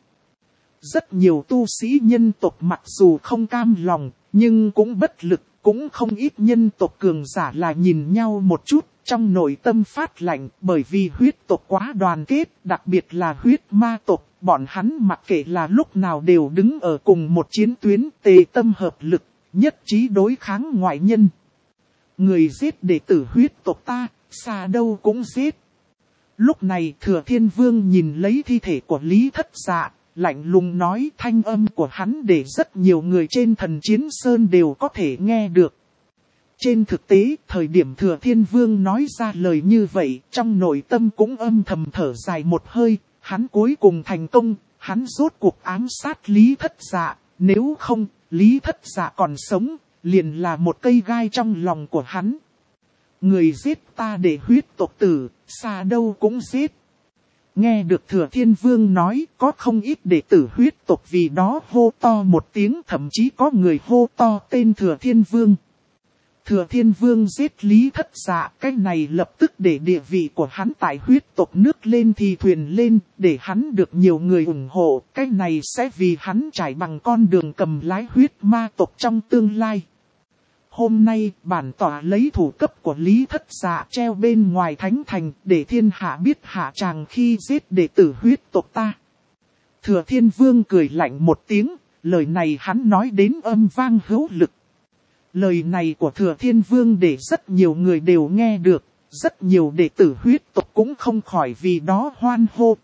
Rất nhiều tu sĩ nhân tộc mặc dù không cam lòng, nhưng cũng bất lực, cũng không ít nhân tộc cường giả là nhìn nhau một chút, trong nội tâm phát lạnh, bởi vì huyết tộc quá đoàn kết, đặc biệt là huyết ma tộc, bọn hắn mặc kệ là lúc nào đều đứng ở cùng một chiến tuyến, tề tâm hợp lực, nhất trí đối kháng ngoại nhân. Người giết đệ tử huyết tộc ta, xa đâu cũng giết. Lúc này Thừa Thiên Vương nhìn lấy thi thể của Lý Thất Dạ, lạnh lùng nói, thanh âm của hắn để rất nhiều người trên Thần Chiến Sơn đều có thể nghe được. Trên thực tế, thời điểm Thừa Thiên Vương nói ra lời như vậy, trong nội tâm cũng âm thầm thở dài một hơi, hắn cuối cùng thành công, hắn rốt cuộc ám sát Lý Thất Dạ, nếu không, Lý Thất Dạ còn sống, liền là một cây gai trong lòng của hắn. Người giết ta để huyết tộc tử, xa đâu cũng giết. Nghe được Thừa Thiên Vương nói, có không ít đệ tử huyết tộc vì đó hô to một tiếng, thậm chí có người hô to tên Thừa Thiên Vương. Thừa Thiên Vương giết Lý Thất Dạ, cái này lập tức để địa vị của hắn tại huyết tộc nước lên thì thuyền lên, để hắn được nhiều người ủng hộ, cái này sẽ vì hắn trải bằng con đường cầm lái huyết ma tộc trong tương lai. Hôm nay, bản tỏa lấy thủ cấp của Lý Thất Dạ treo bên ngoài thánh thành, để thiên hạ biết hạ tràng khi giết đệ tử huyết tộc ta. Thừa Thiên Vương cười lạnh một tiếng, lời này hắn nói đến âm vang hữu lực. Lời này của Thừa Thiên Vương để rất nhiều người đều nghe được, rất nhiều đệ tử huyết tộc cũng không khỏi vì đó hoan hô.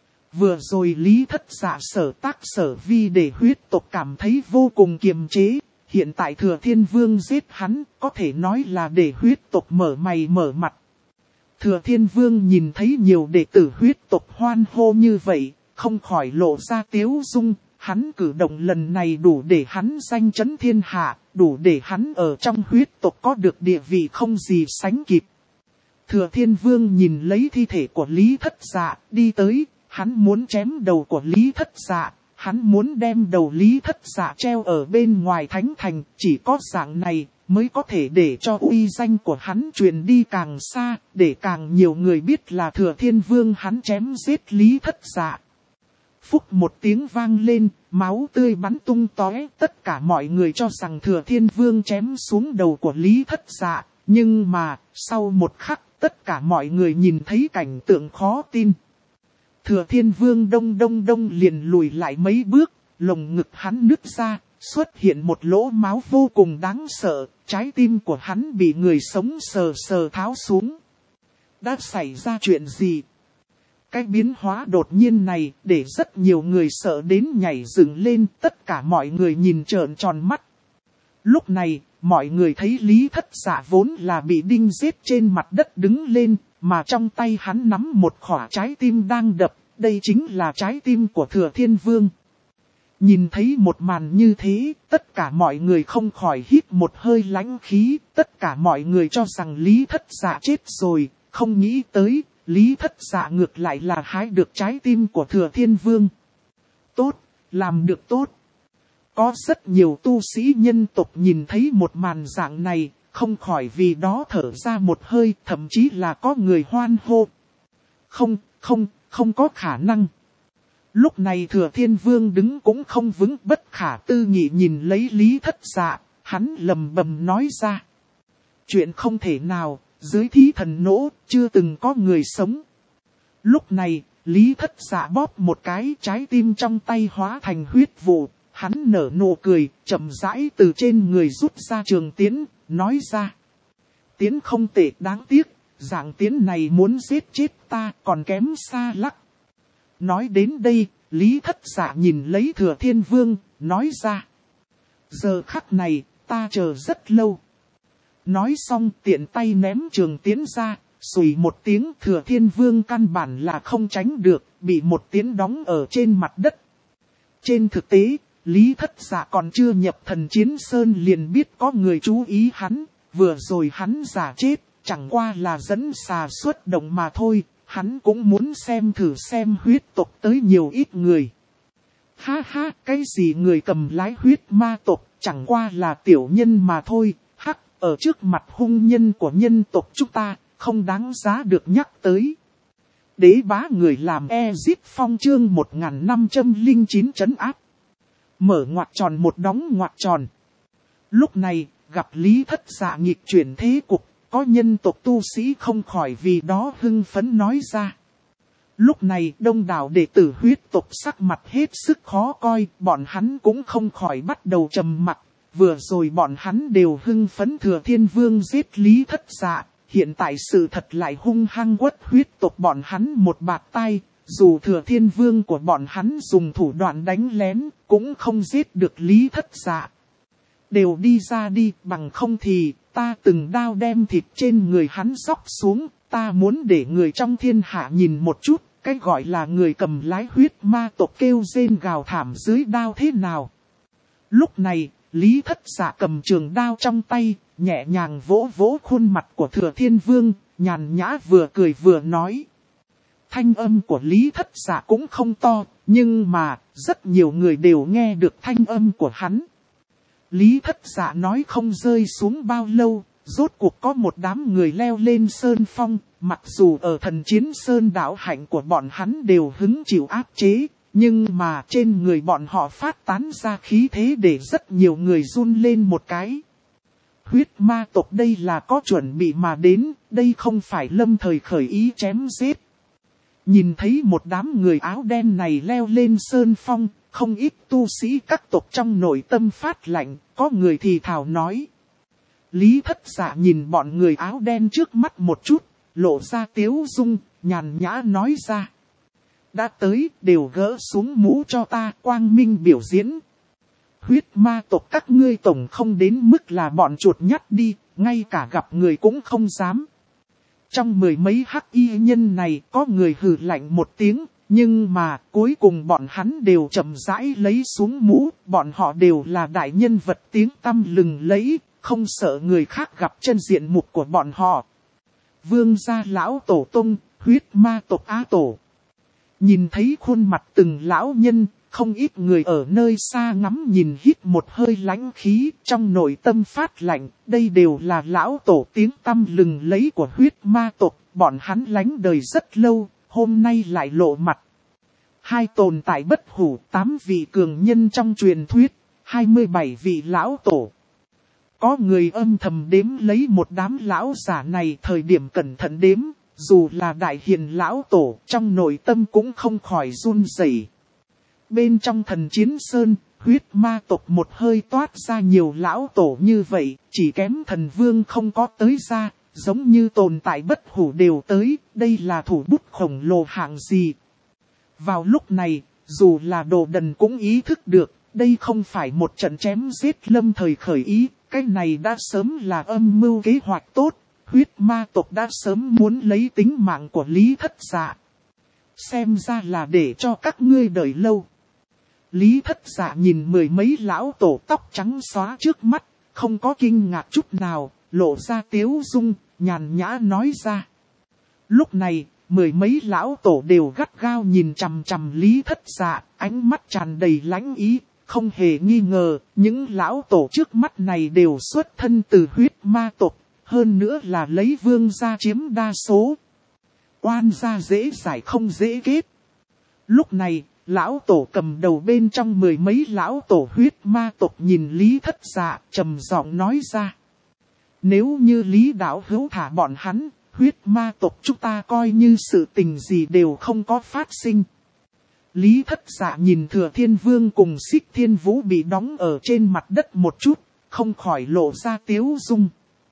Vừa rồi Lý Thất Dạ sở tác sở vi để huyết tộc cảm thấy vô cùng kiềm chế, hiện tại Thừa Thiên Vương giết hắn, có thể nói là để huyết tộc mở mày mở mặt. Thừa Thiên Vương nhìn thấy nhiều đệ tử huyết tộc hoan hô như vậy, không khỏi lộ ra tiếu dung. Hắn cử động lần này đủ để hắn danh chấn thiên hạ, đủ để hắn ở trong huyết tộc có được địa vị không gì sánh kịp. Thừa Thiên Vương nhìn lấy thi thể của Lý Thất Dạ, đi tới, hắn muốn chém đầu của Lý Thất Dạ, hắn muốn đem đầu Lý Thất Dạ treo ở bên ngoài thánh thành, chỉ có dạng này mới có thể để cho uy danh của hắn truyền đi càng xa, để càng nhiều người biết là Thừa Thiên Vương hắn chém giết Lý Thất Dạ. Phúc một tiếng vang lên, máu tươi bắn tung tóe, tất cả mọi người cho rằng Thừa Thiên Vương chém xuống đầu của Lý Thất Dạ, nhưng mà, sau một khắc, tất cả mọi người nhìn thấy cảnh tượng khó tin. Thừa Thiên Vương đông liền lùi lại mấy bước, lồng ngực hắn nứt ra, xuất hiện một lỗ máu vô cùng đáng sợ, trái tim của hắn bị người sống sờ sờ tháo xuống. Đã xảy ra chuyện gì? Cái biến hóa đột nhiên này để rất nhiều người sợ đến nhảy dựng lên, tất cả mọi người nhìn trợn tròn mắt. Lúc này, mọi người thấy Lý Thất Dạ vốn là bị đinh giết trên mặt đất đứng lên, mà trong tay hắn nắm một khỏa trái tim đang đập, đây chính là trái tim của Thừa Thiên Vương. Nhìn thấy một màn như thế, tất cả mọi người không khỏi hít một hơi lãnh khí, tất cả mọi người cho rằng Lý Thất Dạ chết rồi, không nghĩ tới. Lý Thất Dạ ngược lại là hái được trái tim của Thừa Thiên Vương. Tốt, làm được tốt. Có rất nhiều tu sĩ nhân tộc nhìn thấy một màn dạng này, không khỏi vì đó thở ra một hơi, thậm chí là có người hoan hô. Không có khả năng. Lúc này Thừa Thiên Vương đứng cũng không vững, bất khả tư nghị nhìn lấy Lý Thất Dạ, hắn lầm bầm nói ra. Chuyện không thể nào. Dưới thí thần nỗ, chưa từng có người sống. Lúc này, Lý Thất Dạ bóp một cái, trái tim trong tay hóa thành huyết vụ. Hắn nở nụ cười, chậm rãi từ trên người rút ra trường tiến, nói ra. Tiến không tệ, đáng tiếc, dạng tiến này muốn giết chết ta còn kém xa lắc. Nói đến đây, Lý Thất Dạ nhìn lấy Thừa Thiên Vương, nói ra. Giờ khắc này, ta chờ rất lâu. Nói xong tiện tay ném trường tiến ra, xùi một tiếng Thừa Thiên Vương căn bản là không tránh được, bị một tiếng đóng ở trên mặt đất. Trên thực tế, Lý Thất Dạ còn chưa nhập Thần Chiến Sơn liền biết có người chú ý hắn, vừa rồi hắn giả chết, chẳng qua là dẫn xà xuất động mà thôi, hắn cũng muốn xem thử xem huyết tộc tới nhiều ít người. Ha ha, cái gì người cầm lái huyết ma tộc, chẳng qua là tiểu nhân mà thôi, hắc, ở trước mặt hung nhân của nhân tộc chúng ta, không đáng giá được nhắc tới. Đế bá người làm Ezic Phong chương 1509 trấn áp. Mở ngoặc tròn một đóng ngoặc tròn. Lúc này, gặp Lý Thất Dạ nghịch chuyển thế cục, có nhân tộc tu sĩ không khỏi vì đó hưng phấn nói ra. Lúc này đông đảo đệ tử huyết tộc sắc mặt hết sức khó coi, bọn hắn cũng không khỏi bắt đầu trầm mặc. Vừa rồi bọn hắn đều hưng phấn Thừa Thiên Vương giết Lý Thất Dạ, hiện tại sự thật lại hung hăng quất huyết tộc bọn hắn một bạt tai. Dù Thừa Thiên Vương của bọn hắn dùng thủ đoạn đánh lén, cũng không giết được Lý Thất Dạ. Đều đi ra đi, bằng không thì, ta từng đao đem thịt trên người hắn xóc xuống, ta muốn để người trong thiên hạ nhìn một chút, cái gọi là người cầm lái huyết ma tộc kêu rên gào thảm dưới đao thế nào. Lúc này, Lý Thất Dạ cầm trường đao trong tay, nhẹ nhàng vỗ vỗ khuôn mặt của Thừa Thiên Vương, nhàn nhã vừa cười vừa nói. Thanh âm của Lý Thất Dạ cũng không to, nhưng mà, rất nhiều người đều nghe được thanh âm của hắn. Lý Thất Dạ nói không rơi xuống bao lâu, rốt cuộc có một đám người leo lên sơn phong, mặc dù ở Thần Chiến Sơn đạo hạnh của bọn hắn đều hứng chịu áp chế, nhưng mà trên người bọn họ phát tán ra khí thế để rất nhiều người run lên một cái. Huyết ma tộc đây là có chuẩn bị mà đến, đây không phải lâm thời khởi ý chém giết. Nhìn thấy một đám người áo đen này leo lên sơn phong, không ít tu sĩ các tộc trong nội tâm phát lạnh, có người thì thào nói. Lý Thất Dạ nhìn bọn người áo đen trước mắt một chút, lộ ra tiếu dung, nhàn nhã nói ra. Đã tới, đều gỡ xuống mũ cho ta, quang minh biểu diễn. Huyết ma tộc các ngươi tổng không đến mức là bọn chuột nhắt đi, ngay cả gặp người cũng không dám. Trong mười mấy hắc y nhân này có người hừ lạnh một tiếng, nhưng mà cuối cùng bọn hắn đều chậm rãi lấy xuống mũ, bọn họ đều là đại nhân vật tiếng tăm lừng lẫy, không sợ người khác gặp chân diện mục của bọn họ. Vương gia lão tổ tông, huyết ma tộc Á Tổ. Nhìn thấy khuôn mặt từng lão nhân, không ít người ở nơi xa ngắm nhìn hít một hơi lãnh khí trong nội tâm phát lạnh. Đây đều là lão tổ tiếng tăm lừng lẫy của huyết ma tộc, bọn hắn lánh đời rất lâu, hôm nay lại lộ mặt. Hai tồn tại bất hủ, 8 vị cường nhân trong truyền thuyết, 27 vị lão tổ. Có người âm thầm đếm lấy một đám lão giả này thời điểm cẩn thận đếm, dù là đại hiền lão tổ trong nội tâm cũng không khỏi run rẩy. Bên trong Thần Chiến Sơn, huyết ma tộc một hơi toát ra nhiều lão tổ như vậy, chỉ kém thần vương không có tới ra, giống như tồn tại bất hủ đều tới, đây là thủ bút khổng lồ hạng gì. Vào lúc này, dù là đồ đần cũng ý thức được, đây không phải một trận chém giết lâm thời khởi ý, cái này đã sớm là âm mưu kế hoạch tốt, huyết ma tộc đã sớm muốn lấy tính mạng của Lý Thất Dạ. Xem ra là để cho các ngươi đợi lâu. Lý Thất Dạ nhìn mười mấy lão tổ tóc trắng xóa trước mắt, không có kinh ngạc chút nào, lộ ra tiếu dung, nhàn nhã nói ra. Lúc này, mười mấy lão tổ đều gắt gao nhìn chằm chằm Lý Thất Dạ, ánh mắt tràn đầy lãnh ý, không hề nghi ngờ, những lão tổ trước mắt này đều xuất thân từ huyết ma tộc, hơn nữa là lấy vương gia chiếm đa số. Oan gia dễ giải không dễ kết. Lúc này, lão tổ cầm đầu bên trong mười mấy lão tổ huyết ma tộc nhìn Lý Thất Dạ, trầm giọng nói ra. Nếu như Lý đạo hữu thả bọn hắn, huyết ma tộc chúng ta coi như sự tình gì đều không có phát sinh. Lý Thất Dạ nhìn Thừa Thiên Vương cùng Xích Thiên Vũ bị đóng ở trên mặt đất một chút, không khỏi lộ ra tiếu dung.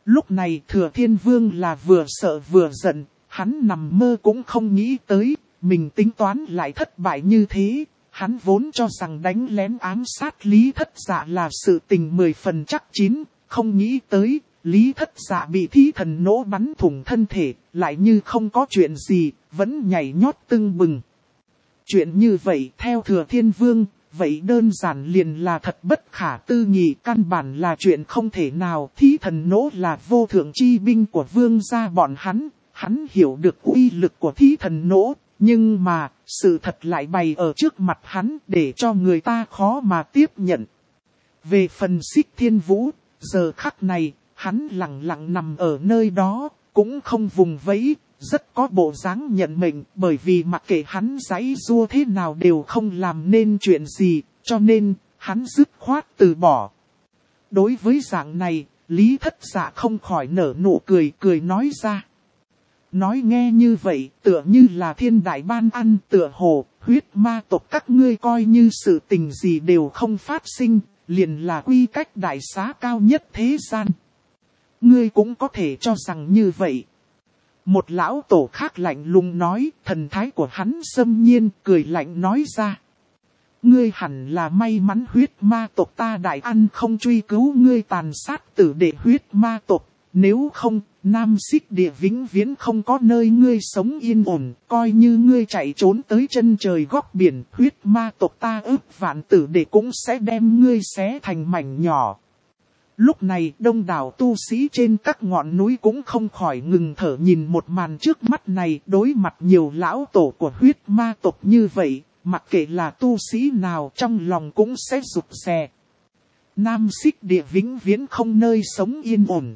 Lúc này Thừa Thiên Vương là vừa sợ vừa giận, hắn nằm mơ cũng không nghĩ tới, mình tính toán lại thất bại như thế. Hắn vốn cho rằng đánh lén ám sát Lý Thất Dạ là sự tình 10 phần chắc chín, không nghĩ tới, Lý Thất Dạ bị thí thần nổ bắn thủng thân thể, lại như không có chuyện gì, vẫn nhảy nhót tưng bừng. Chuyện như vậy theo Thừa Thiên Vương, vậy đơn giản liền là thật bất khả tư nghị, căn bản là chuyện không thể nào. Thí thần nổ là vô thượng chi binh của vương gia bọn hắn hiểu được uy lực của thí thần nổ, nhưng mà sự thật lại bày ở trước mặt hắn để cho người ta khó mà tiếp nhận. Về phần Xích Thiên Vũ, giờ khắc này, hắn lặng lặng nằm ở nơi đó, cũng không vùng vẫy, rất có bộ dáng nhận mệnh, bởi vì mặc kệ hắn giãy giụa thế nào đều không làm nên chuyện gì, cho nên, hắn dứt khoát từ bỏ. Đối với dạng này, Lý Thất Dạ không khỏi nở nụ cười, cười nói ra. Nói nghe như vậy, tựa như là thiên đại ban ăn, tựa hồ, huyết ma tộc các ngươi coi như sự tình gì đều không phát sinh, liền là quy cách đại xá cao nhất thế gian. Ngươi cũng có thể cho rằng như vậy. Một lão tổ khác lạnh lùng nói, thần thái của hắn xâm nhiên, cười lạnh nói ra. Ngươi hẳn là may mắn huyết ma tộc ta đại ăn không truy cứu ngươi tàn sát tử đệ huyết ma tộc, nếu không, Nam Xích Địa vĩnh viễn không có nơi ngươi sống yên ổn, coi như ngươi chạy trốn tới chân trời góc biển, huyết ma tộc ta ức vạn tử đệ cũng sẽ đem ngươi xé thành mảnh nhỏ. Lúc này đông đảo tu sĩ trên các ngọn núi cũng không khỏi ngừng thở nhìn một màn trước mắt này, đối mặt nhiều lão tổ của huyết ma tộc như vậy, mặc kệ là tu sĩ nào trong lòng cũng sẽ rụt rè. Nam Xích Địa vĩnh viễn không nơi sống yên ổn.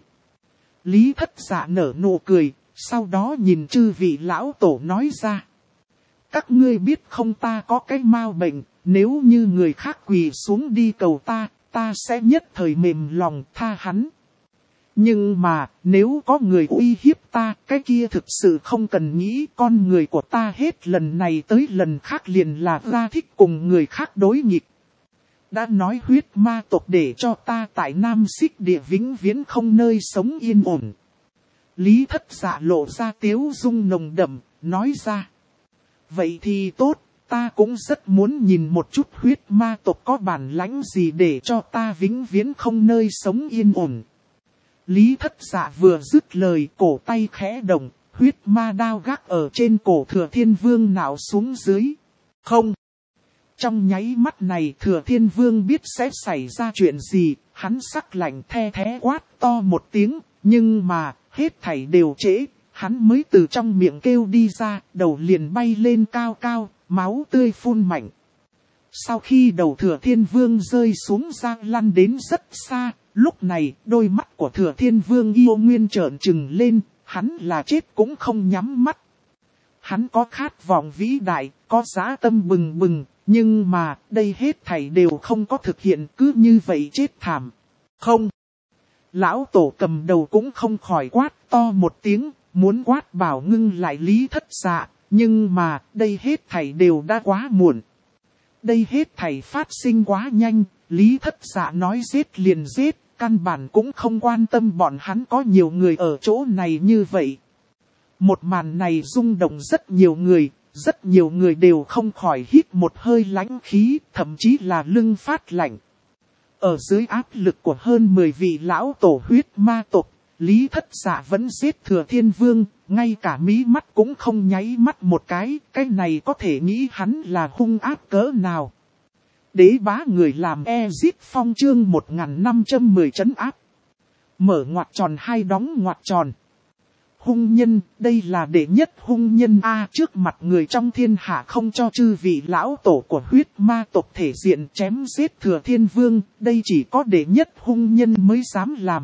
Lý Thất Dạ nở nụ cười, sau đó nhìn chư vị lão tổ nói ra. Các ngươi biết không, ta có cái mau bệnh, nếu như người khác quỳ xuống đi cầu ta, ta sẽ nhất thời mềm lòng tha hắn. Nhưng mà, nếu có người uy hiếp ta, cái kia thực sự không cần nghĩ, con người của ta hết lần này tới lần khác liền là ra thích cùng người khác đối nghịch. Đã nói huyết ma tộc để cho ta tại Nam Xích Địa vĩnh viễn không nơi sống yên ổn. Lý Thất Dạ lộ ra tiếu dung nồng đậm, nói ra. Vậy thì tốt, ta cũng rất muốn nhìn một chút huyết ma tộc có bản lãnh gì để cho ta vĩnh viễn không nơi sống yên ổn. Lý Thất Dạ vừa dứt lời, cổ tay khẽ động, huyết ma đao gác ở trên cổ Thừa Thiên Vương nạo xuống dưới. Không. Trong nháy mắt này Thừa Thiên Vương biết sẽ xảy ra chuyện gì, hắn sắc lạnh the thé quát to một tiếng, nhưng mà, hết thảy đều trễ, hắn mới từ trong miệng kêu đi ra, đầu liền bay lên cao cao, máu tươi phun mạnh. Sau khi đầu Thừa Thiên Vương rơi xuống ra lăn đến rất xa, lúc này đôi mắt của Thừa Thiên Vương yêu nguyên trợn trừng lên, hắn là chết cũng không nhắm mắt. Hắn có khát vọng vĩ đại, có dã tâm bừng bừng, nhưng mà đây hết thảy đều không có thực hiện, cứ như vậy chết thảm. Không. Lão tổ cầm đầu cũng không khỏi quát to một tiếng, muốn quát bảo ngưng lại Lý Thất Dạ, nhưng mà đây hết thảy đều đã quá muộn. Đây hết thảy phát sinh quá nhanh, Lý Thất Dạ nói giết liền giết, căn bản cũng không quan tâm bọn hắn có nhiều người ở chỗ này như vậy. Một màn này rung động rất nhiều người đều không khỏi hít một hơi lãnh khí, thậm chí là lưng phát lạnh. Ở dưới áp lực của hơn 10 vị lão tổ huyết ma tộc, Lý Thất Dạ vẫn giết Thừa Thiên Vương, ngay cả mí mắt cũng không nháy mắt một cái này có thể nghĩ hắn là hung ác cỡ nào. Đế bá người làm Ezip Phong chương 1510 trấn áp. Mở ngoặc tròn hai đóng ngoặc tròn. Hung nhân, đây là đệ nhất hung nhân A, trước mặt người trong thiên hạ không cho chư vị lão tổ của huyết ma tộc thể diện chém giết Thừa Thiên Vương, đây chỉ có đệ nhất hung nhân mới dám làm.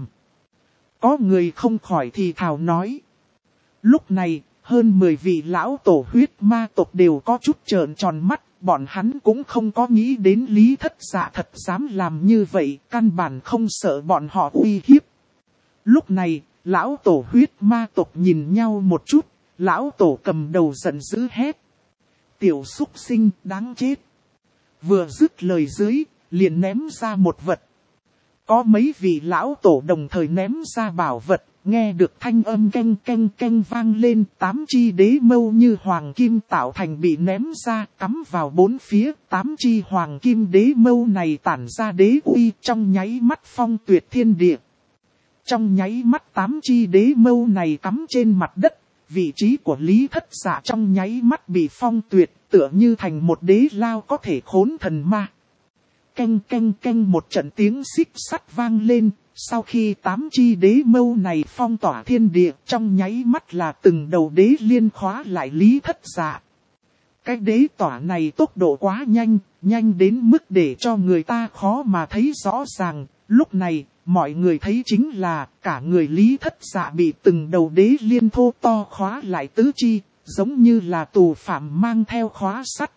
Có người không khỏi thì thào nói. Lúc này, hơn 10 vị lão tổ huyết ma tộc đều có chút trợn tròn mắt, bọn hắn cũng không có nghĩ đến Lý Thất Dạ thật dám làm như vậy, căn bản không sợ bọn họ uy hiếp. Lúc này, lão tổ huyết ma tộc nhìn nhau một chút, lão tổ cầm đầu giận dữ hét. Tiểu súc sinh đáng chết. Vừa dứt lời dưới, liền ném ra một vật. Có mấy vị lão tổ đồng thời ném ra bảo vật, nghe được thanh âm canh canh canh vang lên, 8 chi đế mâu như hoàng kim tạo thành bị ném ra, cắm vào bốn phía, 8 chi hoàng kim đế mâu này tản ra đế uy, trong nháy mắt phong tuyệt thiên địa. Trong nháy mắt 8 chi đế mâu này cắm trên mặt đất, vị trí của Lý Thất Dạ trong nháy mắt bị phong tuyệt, tựa như thành một đế lao có thể khốn thần ma. Canh canh canh một trận tiếng xích sắt vang lên, sau khi 8 chi đế mâu này phong tỏa thiên địa, trong nháy mắt là từng đầu đế liên khóa lại Lý Thất Dạ. Cái đế tỏa này tốc độ quá nhanh, nhanh đến mức để cho người ta khó mà thấy rõ ràng. Lúc này, mọi người thấy chính là cả người Lý Thất Dạ bị từng đầu đế liên thô to khóa lại tứ chi, giống như là tù phạm mang theo khóa sắt.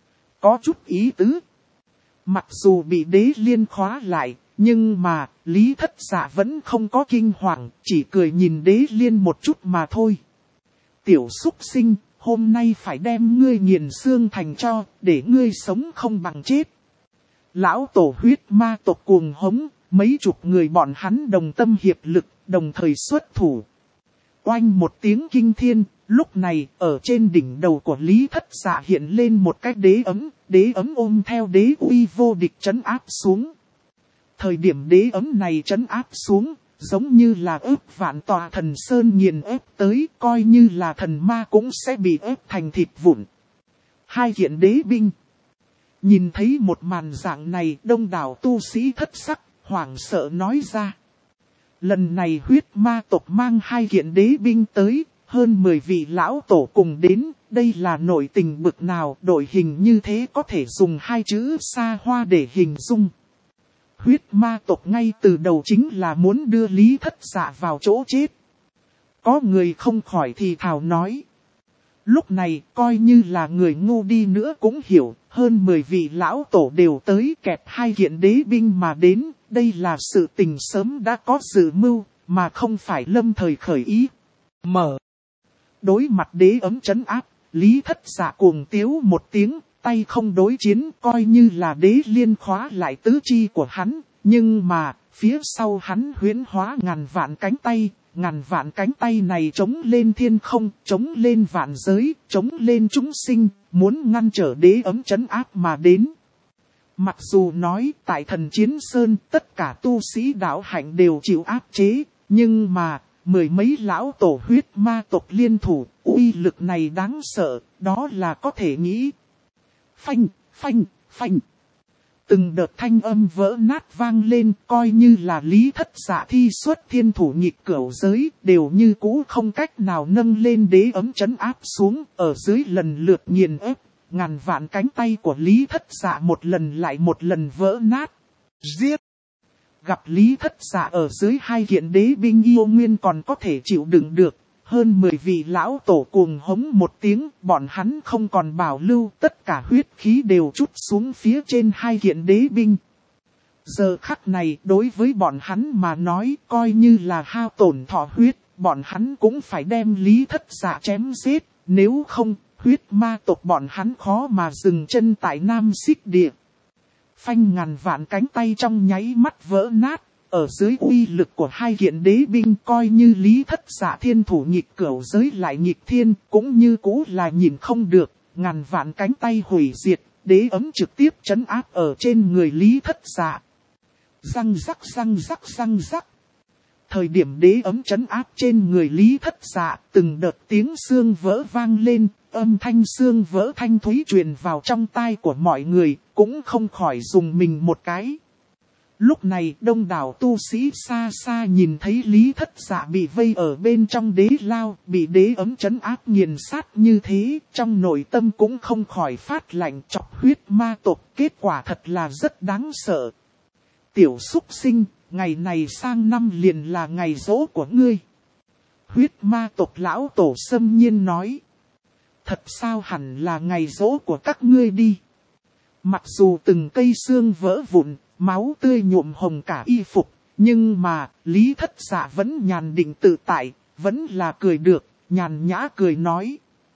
Có chút ý tứ. Mặc dù bị đế liên khóa lại, nhưng mà Lý Thất Dạ vẫn không có kinh hoàng, chỉ cười nhìn đế liên một chút mà thôi. Tiểu súc sinh, hôm nay phải đem ngươi nghiền xương thành tro, để ngươi sống không bằng chết. Lão tổ huyết ma tộc cuồng hống, mấy chục người bọn hắn đồng tâm hiệp lực, đồng thời xuất thủ. Oanh một tiếng kinh thiên, lúc này ở trên đỉnh đầu của Lý Thất Dạ hiện lên một cái đế ấm ôm theo đế uy vô địch trấn áp xuống. Thời điểm đế ấm này trấn áp xuống, giống như là ép vạn tòa thần sơn nghiền ép tới, coi như là thần ma cũng sẽ bị ép thành thịt vụn. Hai kiện đế binh. Nhìn thấy một màn dạng này, đông đảo tu sĩ thất sắc, hoảng sợ nói ra. Lần này huyết ma tộc mang hai kiện đế binh tới, hơn 10 vị lão tổ cùng đến, đây là nội tình bực nào, đội hình như thế có thể dùng hai chữ xa hoa để hình dung. Huyết ma tộc ngay từ đầu chính là muốn đưa Lý Thất Dạ vào chỗ chết. Có người không khỏi thì thào nói. Lúc này coi như là người ngu đi nữa cũng hiểu, hơn 10 vị lão tổ đều tới kẹp hai kiện đế binh mà đến, đây là sự tình sớm đã có dự mưu, mà không phải lâm thời khởi ý. Đối mặt đế ấm trấn áp, Lý Thất Dạ cuồng tiếu một tiếng, tay không đối chiến coi như là đế liên khóa lại tứ chi của hắn, nhưng mà phía sau hắn huyễn hóa ngàn vạn cánh tay này chống lên thiên không, chống lên vạn giới, chống lên chúng sinh, muốn ngăn trở đế ấm trấn áp mà đến. Mặc dù nói tại Thần Chiến Sơn tất cả tu sĩ đạo hạnh đều chịu áp chế, nhưng mà mười mấy lão tổ huyết ma tộc liên thủ, uy lực này đáng sợ, đó là có thể nghĩ. Phanh, phanh, phanh. Từng đợt thanh âm vỡ nát vang lên, coi như là Lý Thất Dạ thi xuất thiên thủ nghịch cửu giới, đều như cũ không cách nào nâng lên đế ấm trấn áp xuống, ở dưới lần lượt nghiền ép, ngàn vạn cánh tay của Lý Thất Dạ một lần lại một lần vỡ nát. Giết! Gặp Lý Thất Dạ ở dưới hai kiện đế binh yêu nguyên còn có thể chịu đựng được. Hơn 10 vị lão tổ cuồng hống một tiếng, bọn hắn không còn bảo lưu, tất cả huyết khí đều trút xuống phía trên hai kiện đế binh. Giờ khắc này đối với bọn hắn mà nói coi như là hao tổn thọ huyết, bọn hắn cũng phải đem Lý Thất Dạ chém giết, nếu không, huyết ma tộc bọn hắn khó mà dừng chân tại Nam Xích Địa. Phanh ngàn vạn cánh tay trong nháy mắt vỡ nát. Ở dưới uy lực của hai kiện đế binh coi như Lý Thất Dạ thiên thủ nghịch cửu giới lại nghịch thiên, cũng như cũ là nhìn không được, ngàn vạn cánh tay hủy diệt, đế ấm trực tiếp trấn áp ở trên người Lý Thất Dạ. Răng rắc răng rắc răng rắc. Thời điểm đế ấm trấn áp trên người Lý Thất Dạ, từng đợt tiếng xương vỡ vang lên, âm thanh xương vỡ thanh thúy truyền vào trong tai của mọi người, cũng không khỏi dùng mình một cái. Lúc này đông đảo tu sĩ xa xa nhìn thấy Lý Thất Dạ bị vây ở bên trong đế lao, bị đế ấm trấn áp nghiền sát như thế, trong nội tâm cũng không khỏi phát lạnh chọc huyết ma tộc, kết quả thật là rất đáng sợ. Tiểu súc sinh, ngày này sang năm liền là ngày giỗ của ngươi. Huyết ma tộc lão tổ xâm nhiên nói. Thật sao hẳn là ngày giỗ của các ngươi đi. Mặc dù từng cây xương vỡ vụn, máu tươi nhuộm hồng cả y phục, nhưng mà Lý Thất Dạ vẫn nhàn định tự tại, vẫn là cười được, nhàn nhã cười nói.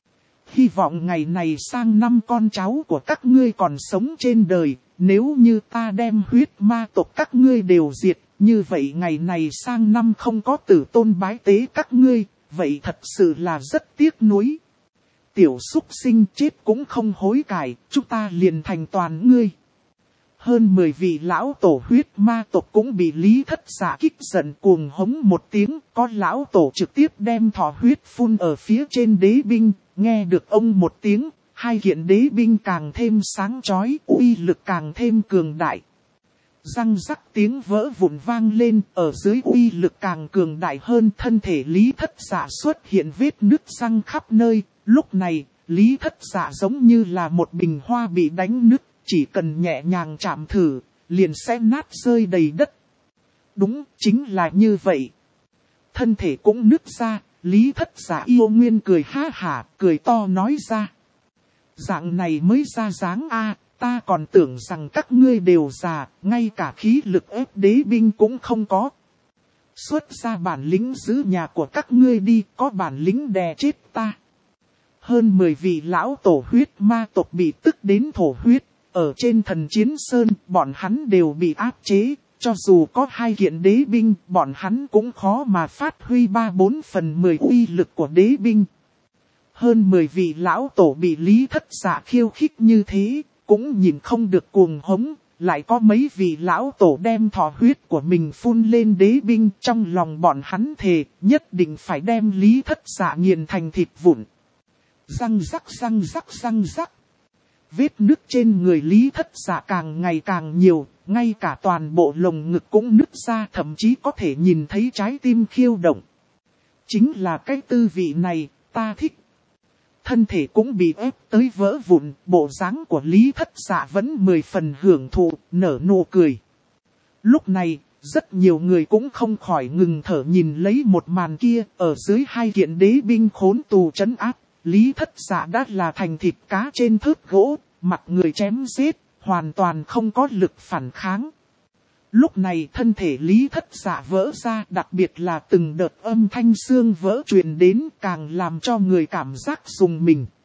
Hy vọng ngày này sang năm con cháu của các ngươi còn sống trên đời, nếu như ta đem huyết ma tộc các ngươi đều diệt, như vậy ngày này sang năm không có tử tôn bái tế các ngươi, vậy thật sự là rất tiếc nuối. Tiểu súc sinh chết cũng không hối cải, chúng ta liền thành toàn ngươi. Hơn 10 vị lão tổ huyết ma tộc cũng bị Lý Thất Dạ kích giận cuồng hống một tiếng, có lão tổ trực tiếp đem thỏ huyết phun ở phía trên đế binh, nghe được ông một tiếng, hai kiện đế binh càng thêm sáng chói, uy lực càng thêm cường đại. Răng rắc tiếng vỡ vụn vang lên, ở dưới uy lực càng cường đại hơn, thân thể Lý Thất Dạ xuất hiện vết nứt răng khắp nơi. Lúc này, Lý Thất Dạ giống như là một bình hoa bị đánh nứt, chỉ cần nhẹ nhàng chạm thử, liền sẽ nát rơi đầy đất. Đúng, chính là như vậy. Thân thể cũng nứt ra, Lý Thất Dạ yêu nguyên cười ha hả, cười to nói ra. Dạng này mới ra dáng a, ta còn tưởng rằng các ngươi đều già, ngay cả khí lực ép đế binh cũng không có. Xuất ra bản lĩnh giữ nhà của các ngươi đi, có bản lĩnh đè chết ta. Hơn 10 vị lão tổ huyết ma tộc bị tức đến thổ huyết, ở trên thần chiến sơn, bọn hắn đều bị áp chế, cho dù có 2 kiện đế binh, bọn hắn cũng khó mà phát huy 3/4 phần 10 uy lực của đế binh. Hơn 10 vị lão tổ bị Lý Thất Dạ khiêu khích như thế, cũng nhìn không được cuồng hống, lại có mấy vị lão tổ đem thỏ huyết của mình phun lên đế binh, trong lòng bọn hắn thề, nhất định phải đem Lý Thất Dạ nghiền thành thịt vụn. Răng rắc răng rắc răng rắc. Vết nứt trên người Lý Thất Dạ càng ngày càng nhiều, ngay cả toàn bộ lồng ngực cũng nứt ra, thậm chí có thể nhìn thấy trái tim khiêu động. Chính là cái tư vị này, ta thích. Thân thể cũng bị ép tới vỡ vụn, bộ dáng của Lý Thất Dạ vẫn 10 phần hưởng thụ, nở nụ cười. Lúc này, rất nhiều người cũng không khỏi ngừng thở nhìn lấy một màn kia, ở dưới 2 kiện đế binh khốn tù trấn áp. Lý Thất Dạ đã là thành thịt cá trên thớt gỗ, mặt người chém giết, hoàn toàn không có lực phản kháng. Lúc này thân thể Lý Thất Dạ vỡ ra, đặc biệt là từng đợt âm thanh xương vỡ truyền đến, càng làm cho người cảm giác rùng mình.